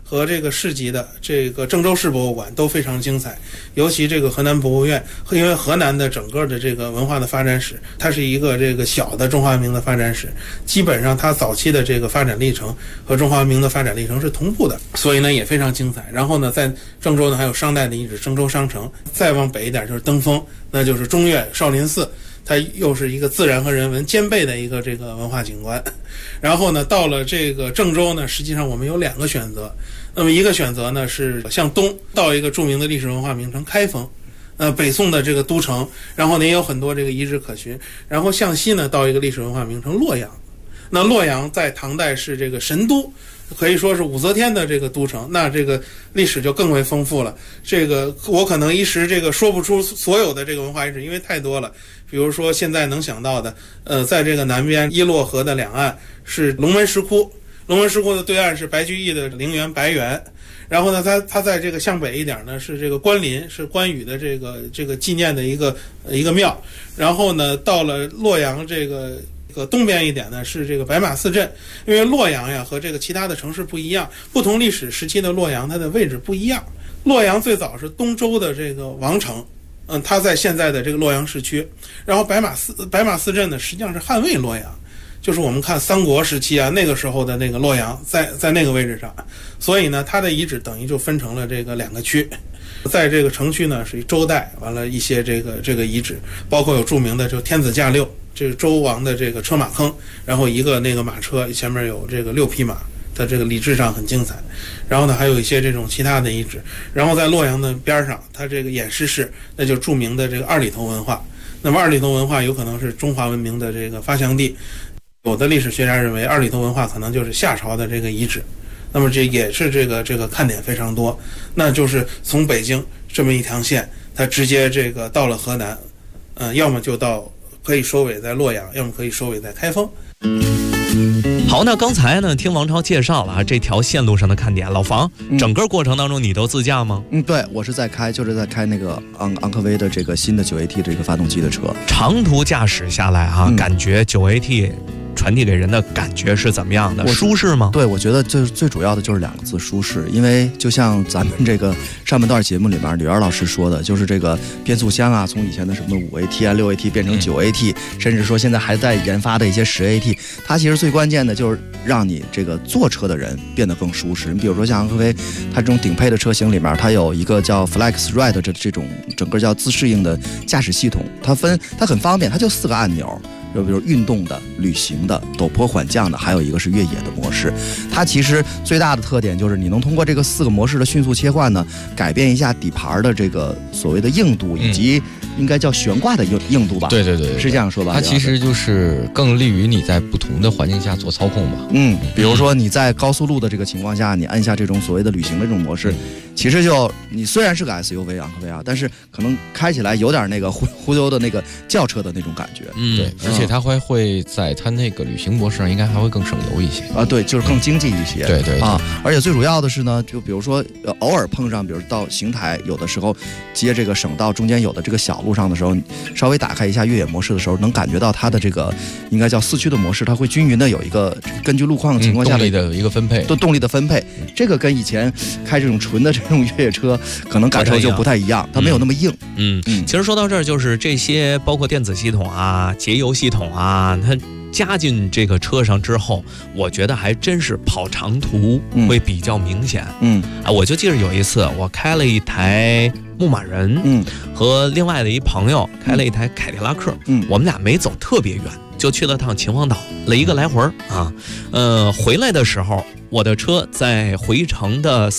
和这个市级的这个郑州市博物馆都非常精彩，尤其这个河南博物院，因为河南的整个的这个文化的发展史，它是一个这个小的中华文明的发展史，基本上它早期的这个发展历程和中华文明的发展历程是同步的，所以呢也非常精彩。然后呢，在郑州呢还有商代的遗址郑州商城，再往北一点就是登封，那就是中岳少林寺。它又是一个自然和人文兼备的一个这个文化景观。然后呢，到了这个郑州呢，实际上我们有2个选择。那么一个选择呢是向东到一个著名的历史文化名城开封，北宋的这个都城，然后呢也有很多这个遗址可寻。然后向西呢到一个历史文化名城洛阳。那洛阳在唐代是这个神都，可以说是武则天的这个都城，那这个历史就更为丰富了。这个我可能一时这个说不出所有的这个文化遗址，因为太多了。比如说现在能想到的，在这个南边伊洛河的两岸是龙门石窟，龙门石窟的对岸是白居易的陵园白园。然后呢，它在这个向北一点呢是这个关林，是关羽的这个纪念的一个庙。然后呢，到了洛阳这个东边一点呢是这个白马寺镇，因为洛阳呀和这个其他的城市不一样，不同历史时期的洛阳它的位置不一样。洛阳最早是东周的这个王城，它在现在的这个洛阳市区。然后白马寺镇呢实际上是汉魏洛阳，就是我们看三国时期啊那个时候的那个洛阳在那个位置上，所以呢它的遗址等于就分成了这个2个区。在这个城区呢是周代，完了一些这个遗址，包括有著名的就天子驾六，这是周王的这个车马坑，然后一个那个马车前面有这个6匹马，它这个礼制上很精彩。然后呢还有一些这种其他的遗址。然后在洛阳的边上，它这个偃师市，那就著名的这个二里头文化。那么二里头文化有可能是中华文明的这个发祥地，有的历史学家认为二里头文化可能就是夏朝的这个遗址。那么这也是这个看点非常多，那就是从北京这么一条线，它直接这个到了河南，要么就到可以收尾在洛阳，要么可以收尾在开封。 好，那刚才呢听王超介绍了这条线路上的看点，老房，整个过程当中你都自驾吗？ 对，我是就是在开那个昂科威的这个新的9AT 这个发动机的车。 长途驾驶下来感觉9AT传递给人的感觉是怎么样的？舒适吗？ 对，我觉得最主要的就是2个字，舒适。因为就像咱们这个上半段节目里面吕源老师说的，就是这个变速箱啊，从以前的什么5AT 啊、6AT 变成9AT，甚至说现在还在研发的一些10AT，它其实最关键的就是让你这个坐车的人变得更舒适。你比如说像昂科威，它这种顶配的车型里面，它有一个叫 Flex Ride 这种整个叫自适应的驾驶系统，它很方便，它就4个按钮。就比如运动的、旅行的、陡坡缓降的，还有一个是越野的模式。它其实最大的特点就是你能通过这个4个模式的迅速切换呢，改变一下底盘的这个所谓的硬度，以及应该叫悬挂的硬度吧？对，是这样说吧？ 它其实就是更利于你在不同的环境下做操控吧。 比如说你在高速路的这个情况下，你按下这种所谓的旅行的这种模式，其实就你虽然是个 SUV 昂科威啊，但是可能开起来有点那个忽悠的那个轿车的那种感觉。 对，而且它会在它那个旅行模式上应该还会更省油一些啊，对，就是更经济一些。 对啊，而且最主要的是呢，就比如说偶尔碰上，比如到邢台，有的时候接这个省道中间有的这个小路上的时候，稍微打开一下越野模式的时候，能感觉到它的这个应该叫4驱的模式，它会均匀的有一个根据路况情况下动力的一个分配， 动力的分配。这个跟以前开这种纯的这种越野车可能感受就不太一样，它没有那么硬。 其实说到这儿，就是这些包括电子系统啊、节油系统啊，它加进这个车上之后，我觉得还真是跑长途会比较明显。我就记得有一次我开了一台牧马人，和另外的一朋友开了一台凯迪拉克，我们俩没走特别远，就去了趟秦皇岛，了一个来回啊。回来的时候，我的车在回程的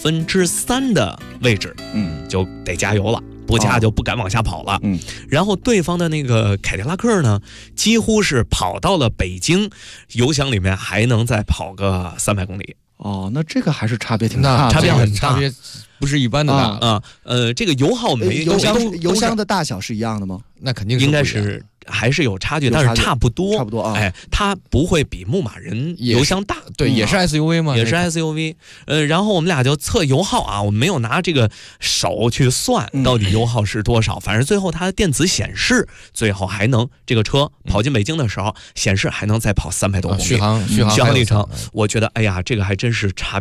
3/4的位置，就得加油了。不加就不敢往下跑了。然后对方的那个凯迪拉克呢，几乎是跑到了北京，油箱里面还能再跑个300公里。 那这个还是差别挺大， 差别很大， 差别不是一般的大这个油耗没油箱的大小是一样的吗？ 那肯定是应该是还是有差距，但是差不多啊。 它不会比牧马人油箱大， 对，也是 SUV 嘛， 也是 SUV。然后我们俩就测油耗啊，我们没有拿这个手去算到底油耗是多少，反正最后它的电子显示最后还能这个车跑进北京的时候显示还能再跑300多公里， 续航里程。我觉得哎呀，这个还真是差别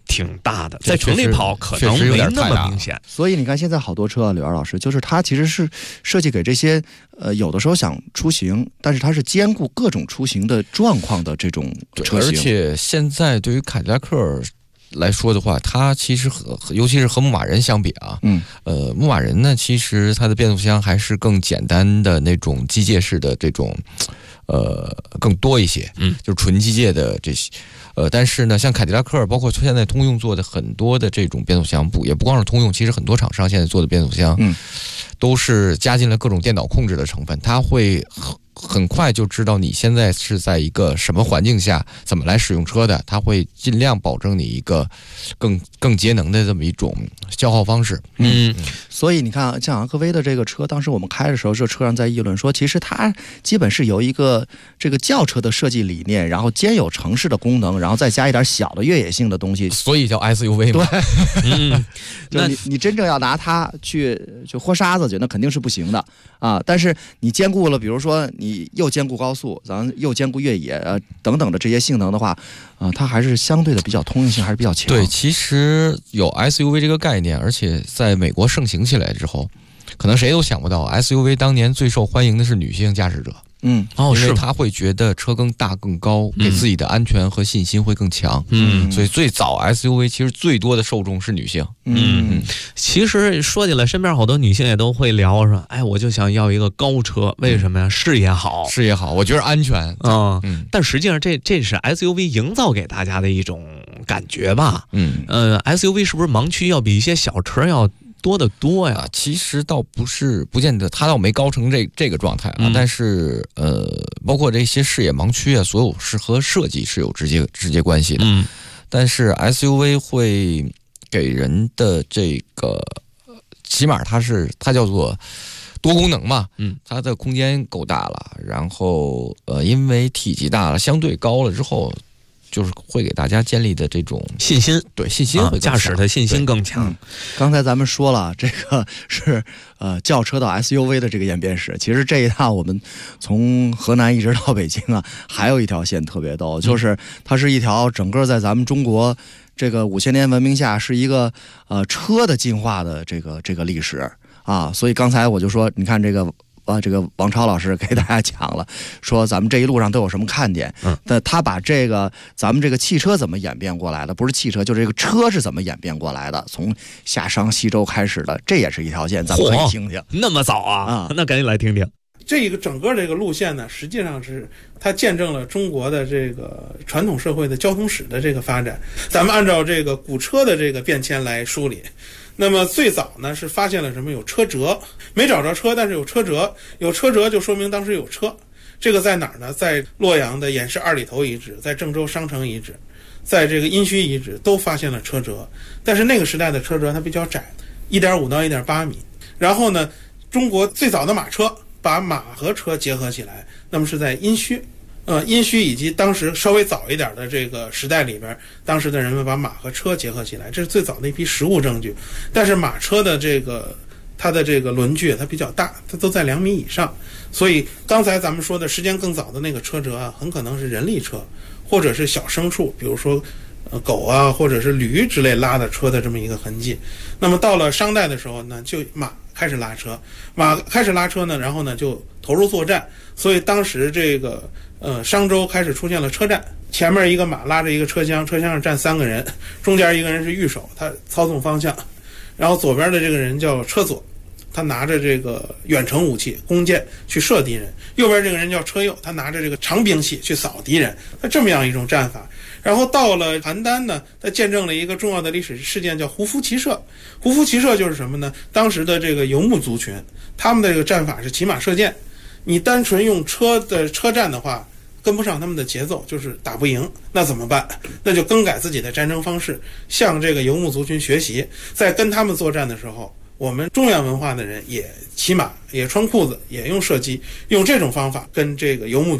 挺大的，在城里跑可能没那么明显。 所以你看，现在好多车啊，柳二老师，就是它其实是设计给这些有的时候想出行，但是它是兼顾各种出行的状况的这种车型。 而且现在对于凯迪拉克来说的话，它其实尤其是和牧马人相比啊，牧马人呢，其实它的变速箱还是更简单的那种机械式的这种，更多一些，就是纯机械的这些。但是呢，像凯迪拉克，包括现在通用做的很多的这种变速箱，也不光是通用，其实很多厂商现在做的变速箱，都是加进了各种电脑控制的成分，它会很快就知道你现在是在一个什么环境下怎么来使用车的，它会尽量保证你一个更节能的这么一种消耗方式。 所以你看，像昂科威的这个车，当时我们开的时候，这车上在议论说，其实它基本是由一个这个轿车的设计理念，然后兼有城市的功能，然后再加一点小的越野性的东西， 所以叫 SUV 嘛。 对，就你真正要拿它去豁沙子去，那肯定是不行的啊。但是你兼顾了，比如说你又兼顾高速，咱又兼顾越野等等的这些性能的话，它还是相对的比较通用性还是比较强。 对，其实有 SUV 这个概念，而且在美国盛行起来之后，可能谁都想不到 SUV 当年最受欢迎的是女性驾驶者。因为他会觉得车更大更高，给自己的安全和信心会更强。所以最早 SUV 其实最多的受众是女性。 其实说起来，身边好多女性也都会聊说，哎，我就想要一个高车，为什么呀？视野好， 我觉得安全。 但实际上这是 SUV 营造给大家的一种感觉吧。SUV 是不是盲区要比一些小车要多得多呀？ 其实倒不见得，它倒没高成这个状态啊。但是包括这些视野盲区啊，所有是和设计是有直接关系的。但是 SUV 会给人的这个，起码它叫做多功能嘛。它的空间够大了，然后因为体积大了，相对高了之后，就是会给大家建立的这种信心， 对信心会驾驶的信心更强。 刚才咱们说了，这个是轿车到 SUV 的这个演变史。其实这一趟我们从河南一直到北京啊，还有一条线特别逗，就是它是一条整个在咱们中国这个5000年文明下是一个车的进化的这个历史啊。所以刚才我就说，你看这个王超老师给大家讲了，说咱们这一路上都有什么看点。但他把这个咱们这个汽车怎么演变过来的，不是汽车，就是这个车是怎么演变过来的，从夏商西周开始的，这也是一条线，咱们可以听听。 那么早啊？那赶紧来听听。 这个整个这个路线呢，实际上是它见证了中国的这个传统社会的交通史的这个发展。咱们按照这个古车的这个变迁来梳理。那么最早呢是发现了什么？有车辙，没找着车，但是有车辙，有车辙就说明当时有车。这个在哪儿呢？在洛阳的偃师二里头遗址，在郑州商城遗址，在这个殷墟遗址都发现了车辙。但是那个时代的车辙它比较窄，1.5到1.8米。然后呢，中国最早的马车把马和车结合起来，那么是在殷墟。殷墟以及当时稍微早一点的这个时代里边，当时的人们把马和车结合起来，这是最早的一批实物证据。但是马车的它的这个轮距它比较大，它都在2米以上，所以刚才咱们说的时间更早的那个车辙啊，很可能是人力车，或者是小牲畜，比如说狗啊或者是驴之类拉的车的这么一个痕迹。那么到了商代的时候呢，就马开始拉车，呢，然后呢就投入作战，所以当时这个商周开始出现了车站，前面一个马拉着一个车厢，车厢上站3个人，中间一个人是御手，他操纵方向，然后左边的这个人叫车左，他拿着这个远程武器弓箭去射敌人，右边这个人叫车右，他拿着这个长兵器去扫敌人，他这么样一种战法。然后到了邯郸呢，他见证了一个重要的历史事件，叫胡服骑射。胡服骑射就是什么呢？当时的这个游牧族群，他们的这个战法是骑马射箭，你单纯用车的车战的话，跟不上他们的节奏，就是打不赢，那怎么办？那就更改自己的战争方式，向这个游牧族群学习。在跟他们作战的时候，我们中原文化的人也骑马，也穿裤子，也用射击，用这种方法跟这个游牧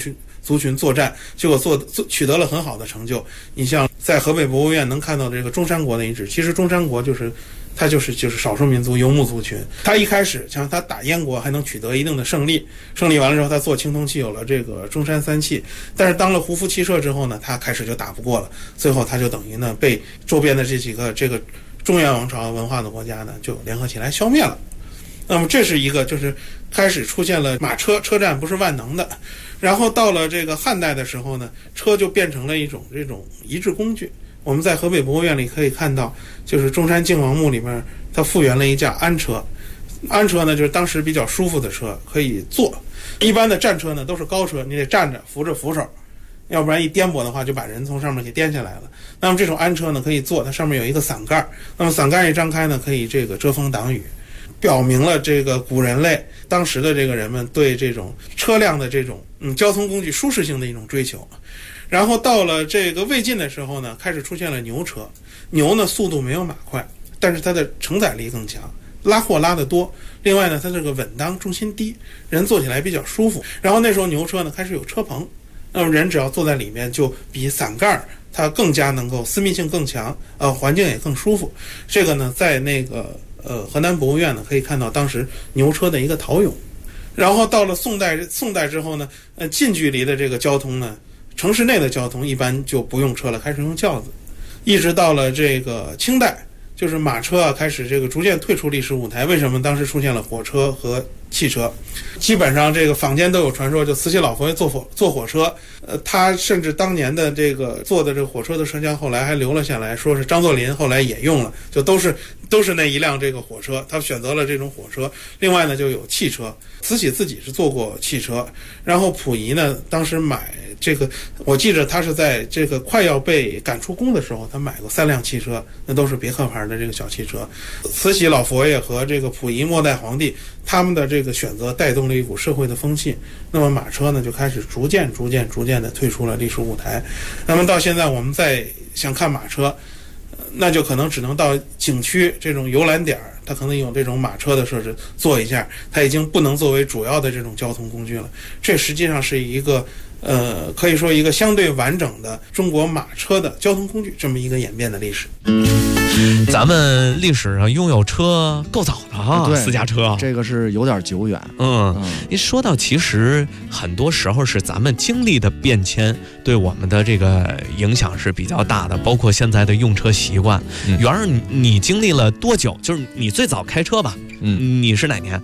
族群作战，结果取得了很好的成就。你像在河北博物院能看到这个中山国的遗址，其实中山国就是少数民族游牧族群。他一开始像他打燕国还能取得一定的胜利完了之后，他做青铜器有了这个中山三器，但是当了胡服骑射之后呢，他开始就打不过了，最后他就等于呢被周边的这几个这个中原王朝文化的国家呢就联合起来消灭了。那么这是一个就是开始出现了马车战不是万能的，然后到了这个汉代的时候呢，车就变成了一种这种仪制工具。我们在河北博物院里可以看到，就是中山靖王墓里面，它复原了一架安车。安车呢，就是当时比较舒服的车，可以坐。一般的战车呢都是高车，你得站着扶着扶手，要不然一颠簸的话就把人从上面给颠下来了。那么这种安车呢可以坐，它上面有一个伞盖，那么伞盖一张开呢，可以这个遮风挡雨，表明了这个古人类当时的这个人们对这种车辆的这种交通工具舒适性的一种追求。然后到了这个魏晋的时候呢，开始出现了牛车。牛呢速度没有马快，但是它的承载力更强，拉货拉得多。另外呢，它这个稳当，重心低，人坐起来比较舒服。然后那时候牛车呢开始有车棚，那么人只要坐在里面，就比伞盖它更加能够私密性更强，环境也更舒服。这个呢，在那个河南博物院呢可以看到当时牛车的一个陶俑。然后到了宋代之后呢，近距离的这个交通呢，城市内的交通一般就不用车了，开始用轿子。一直到了这个清代，就是马车开始这个逐渐退出历史舞台。为什么当时出现了火车和汽车？基本上这个坊间都有传说，就慈禧老佛爷坐火车，他甚至当年的这个坐的这个火车的车厢后来还留了下来，说是张作霖后来也用了，就都是那一辆这个火车，他选择了这种火车。另外呢就有汽车，慈禧自己是坐过汽车，然后溥仪呢当时买这个，我记着他是在这个快要被赶出宫的时候，他买过3辆汽车，那都是别克牌的这个小汽车。慈禧老佛爷和这个溥仪末代皇帝他们的这个选择带动了一股社会的风气，那么马车呢就开始逐渐的退出了历史舞台。那么到现在我们再想看马车，那就可能只能到景区这种游览点，它可能有这种马车的设置坐一下，它已经不能作为主要的这种交通工具了。这实际上是一个可以说一个相对完整的中国马车的交通工具这么一个演变的历史。 咱们历史上拥有车够早的啊，私家车这个是有点久远。 一说到其实很多时候是咱们经历的变迁对我们的这个影响是比较大的，包括现在的用车习惯。元儿，你经历了多久？就是你最早开车吧？你是哪年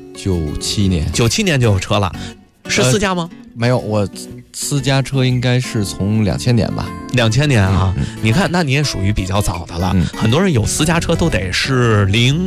？97年。 97年就有车了，是私家吗？ 没有，我私家车应该是从2000年吧。 2000年啊，你看，那你也属于比较早的了。很多人有私家车都得是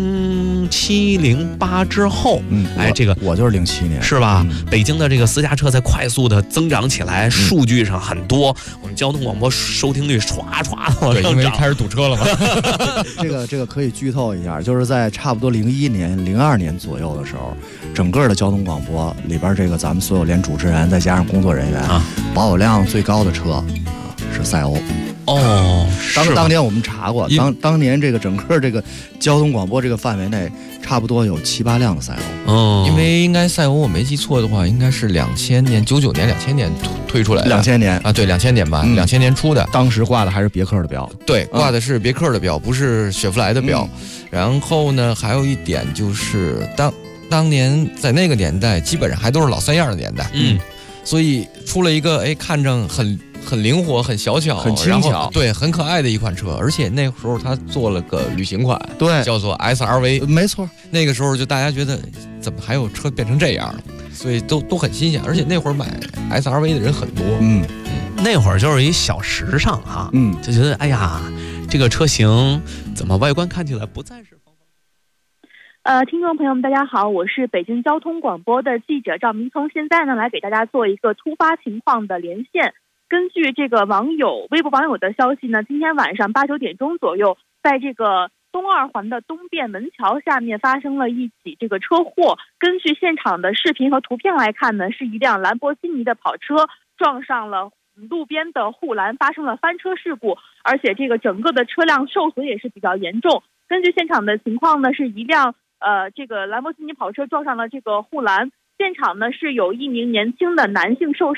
07、08之后。这个我就是07年， 是吧？北京的这个私家车在快速的增长起来，数据上很多。我们交通广播收听率唰唰的往上涨， 因为开始堵车了嘛。 这个可以剧透一下，就是在差不多01年、02年左右的时候，整个的交通广播里边，这个咱们所有连主持人再加上工作人员保有量最高的车是赛欧。当年我们查过，当年这个整个这个交通广播这个范围内，差不多有7、8辆的赛欧。 因为应该赛欧我没记错的话，应该是2000年、99年、2000年推出来的。 2000年啊，对，2000年吧，2000年出的。 当时挂的还是别克的标， 对，挂的是别克的标，不是雪佛兰的标。然后呢，还有一点就是当年在那个年代，基本上还都是老三样的年代。所以出了一个看着很灵活、很小巧、 很轻巧， 对，很可爱的一款车。而且那时候他做了个旅行款， 对， 叫做 SRV， 没错。 那个时候就大家觉得怎么还有车变成这样了，所以都很新鲜。而且那会儿买 SRV 的人很多， 那会儿就是一小时尚哈，就觉得哎呀，这个车型怎么外观看起来不再是。 听众朋友们大家好，我是北京交通广播的记者赵明聪，现在呢来给大家做一个突发情况的连线。根据这个微博网友的消息呢，今天晚上8、9点钟左右，在这个东2环的东便门桥下面发生了一起这个车祸。根据现场的视频和图片来看呢，是一辆兰博基尼的跑车撞上了路边的护栏，发生了翻车事故，而且这个整个的车辆受损也是比较严重。根据现场的情况呢，是一辆这个兰博基尼跑车撞上了这个护栏，现场呢是有一名年轻的男性受伤，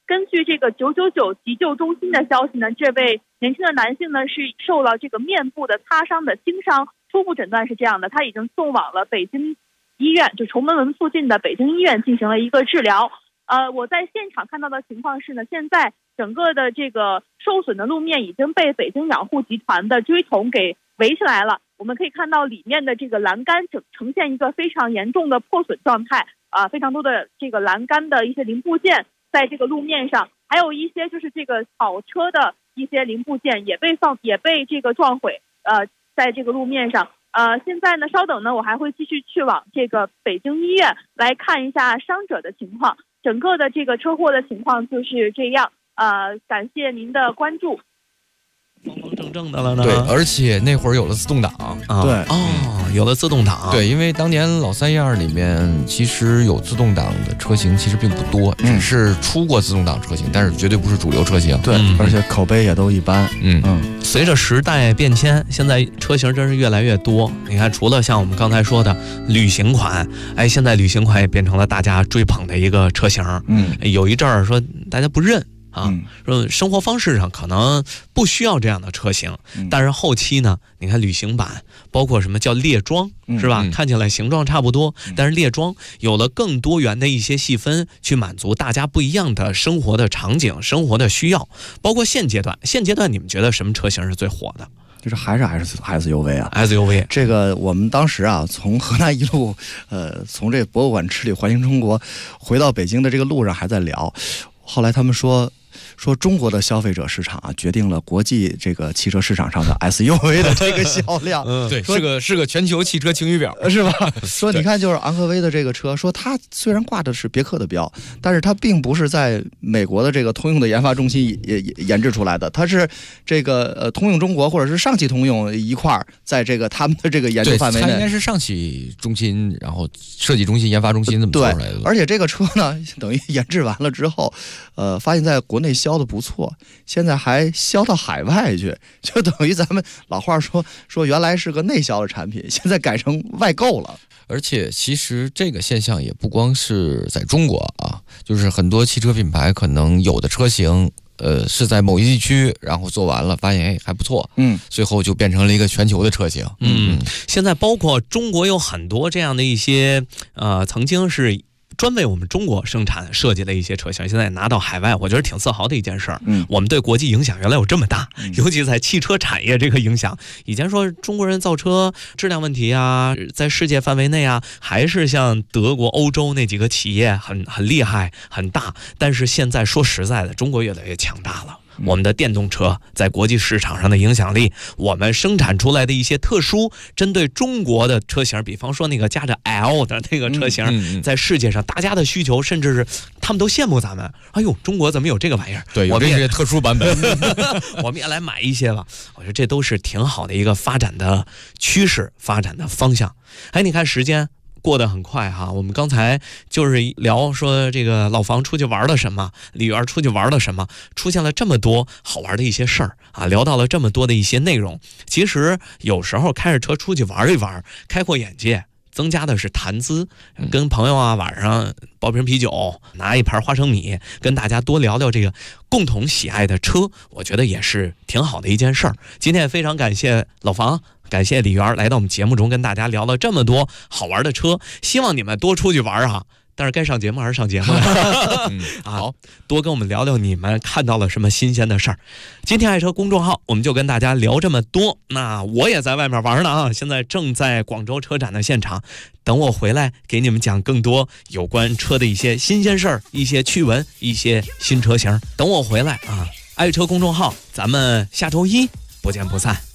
根据这个999急救中心的消息呢，这位年轻的男性呢是受了这个面部的擦伤的轻伤，初步诊断是这样的，他已经送往了北京医院，就崇文门附近的北京医院进行了一个治疗。我在现场看到的情况是呢，现在整个的这个受损的路面已经被北京养护集团的锥桶给围起来了。我们可以看到里面的这个栏杆呈现一个非常严重的破损状态，非常多的这个栏杆的一些零部件在这个路面上，还有一些就是这个跑车的一些零部件也被这个撞毁，在这个路面上。现在呢，稍等呢，我还会继续去往这个北京医院来看一下伤者的情况。整个的这个车祸的情况就是这样。感谢您的关注。 方方正正的了呢。 对，而且那会儿有了自动挡啊。对哦，有了自动挡。 对，因为当年老三样里面其实有自动挡的车型其实并不多，只是出过自动挡车型，但是绝对不是主流车型。 对，而且口碑也都一般。 随着时代变迁，现在车型真是越来越多。你看，除了像我们刚才说的旅行款，现在旅行款也变成了大家追捧的一个车型。有一阵儿说大家不认。说生活方式上可能不需要这样的车型，但是后期呢，你看旅行版，包括什么叫猎装，是吧？看起来形状差不多，但是猎装有了更多元的一些细分，去满足大家不一样的生活的场景、生活的需要。包括现阶段你们觉得什么车型是最火的？ 就是还是 SUV 啊 ，SUV 这个我们当时啊，从河南一路，从这博物馆之旅环行中国，回到北京的这个路上还在聊，后来他们说中国的消费者市场啊，决定了国际这个汽车市场上的 SUV 的这个销量。 对，是个全球汽车晴雨表， 是吧？说你看，就是昂科威的这个车，说它虽然挂的是别克的标，但是它并不是在美国的这个通用的研发中心研制出来的，它是这个通用中国或者是上汽通用一块儿在这个他们的这个研究范围内。 它应该是上汽中心，然后设计中心、研发中心这么做出来的。 而且这个车呢，等于研制完了之后，发现在国内销的不错，现在还销到海外去，就等于咱们老话说原来是个内销的产品，现在改成外购了。 而且其实这个现象也不光是在中国啊，就是很多汽车品牌可能有的车型是在某一地区，然后做完了发现还不错，最后就变成了一个全球的车型。 现在包括中国有很多这样的一些曾经是专为我们中国生产设计的一些车型，现在拿到海外，我觉得挺自豪的一件事儿。我们对国际影响原来有这么大，尤其在汽车产业这个影响。以前说中国人造车质量问题啊，在世界范围内啊，还是像德国、欧洲那几个企业很厉害、很大。但是现在说实在的，中国越来越强大了。我们的电动车在国际市场上的影响力，我们生产出来的一些特殊针对中国的车型，比方说那个加着 L 的那个车型，在世界上大家的需求，甚至是他们都羡慕咱们。哎呦，中国怎么有这个玩意儿？ 对，有这些特殊版本， 我们也来买一些吧。我觉得这都是挺好的一个发展的趋势，发展的方向。你看时间过得很快哈，我们刚才就是聊说这个老房出去玩了什么，李源出去玩了什么，出现了这么多好玩的一些事儿啊，聊到了这么多的一些内容。其实有时候开着车出去玩一玩，开阔眼界，增加的是谈资，跟朋友啊晚上包瓶啤酒，拿一盘花生米，跟大家多聊聊这个共同喜爱的车，我觉得也是挺好的一件事儿。今天也非常感谢老房，感谢李源来到我们节目中跟大家聊了这么多好玩的车，希望你们多出去玩啊！但是该上节目还是上节目好，多跟我们聊聊你们看到了什么新鲜的事儿。今天爱车公众号我们就跟大家聊这么多，那我也在外面玩呢啊，现在正在广州车展的现场，等我回来给你们讲更多有关车的一些新鲜事儿、一些趣闻、一些新车型。等我回来啊，爱车公众号咱们下周一不见不散。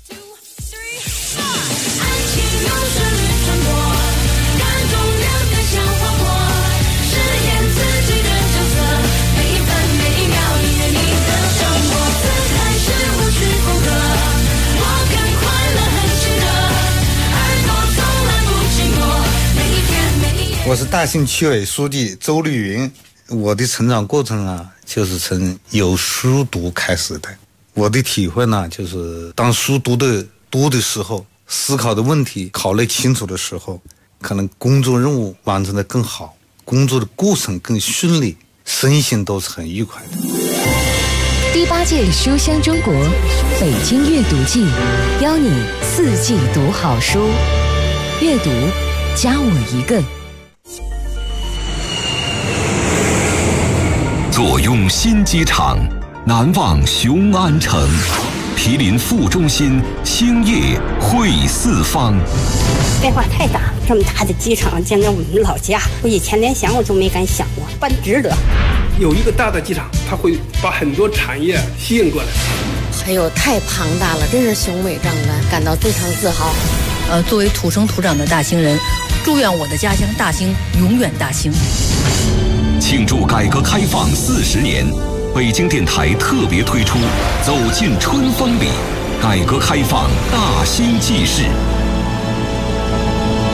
我是大兴区委书记周绿云。我的成长过程啊，就是从有书读开始的。我的体会呢，就是当书读的多的时候，思考的问题考虑清楚的时候，可能工作任务完成的更好，工作的过程更顺利， 身心都是很愉快的。 第8届书香中国北京阅读季，邀你4季读好书，阅读加我一个。 坐拥新机场，难忘雄安城。毗邻副中心，兴业汇四方。 变化太大，这么大的机场建在我们老家，我以前连想我都没敢想过，办值得。 有一个大的机场，它会把很多产业吸引过来。 还有太庞大了，真是雄伟壮观，感到非常自豪。 作为土生土长的大兴人，祝愿我的家乡大兴永远大兴。 庆祝改革开放40年，北京电台特别推出《走进春风里》，改革开放大兴纪事。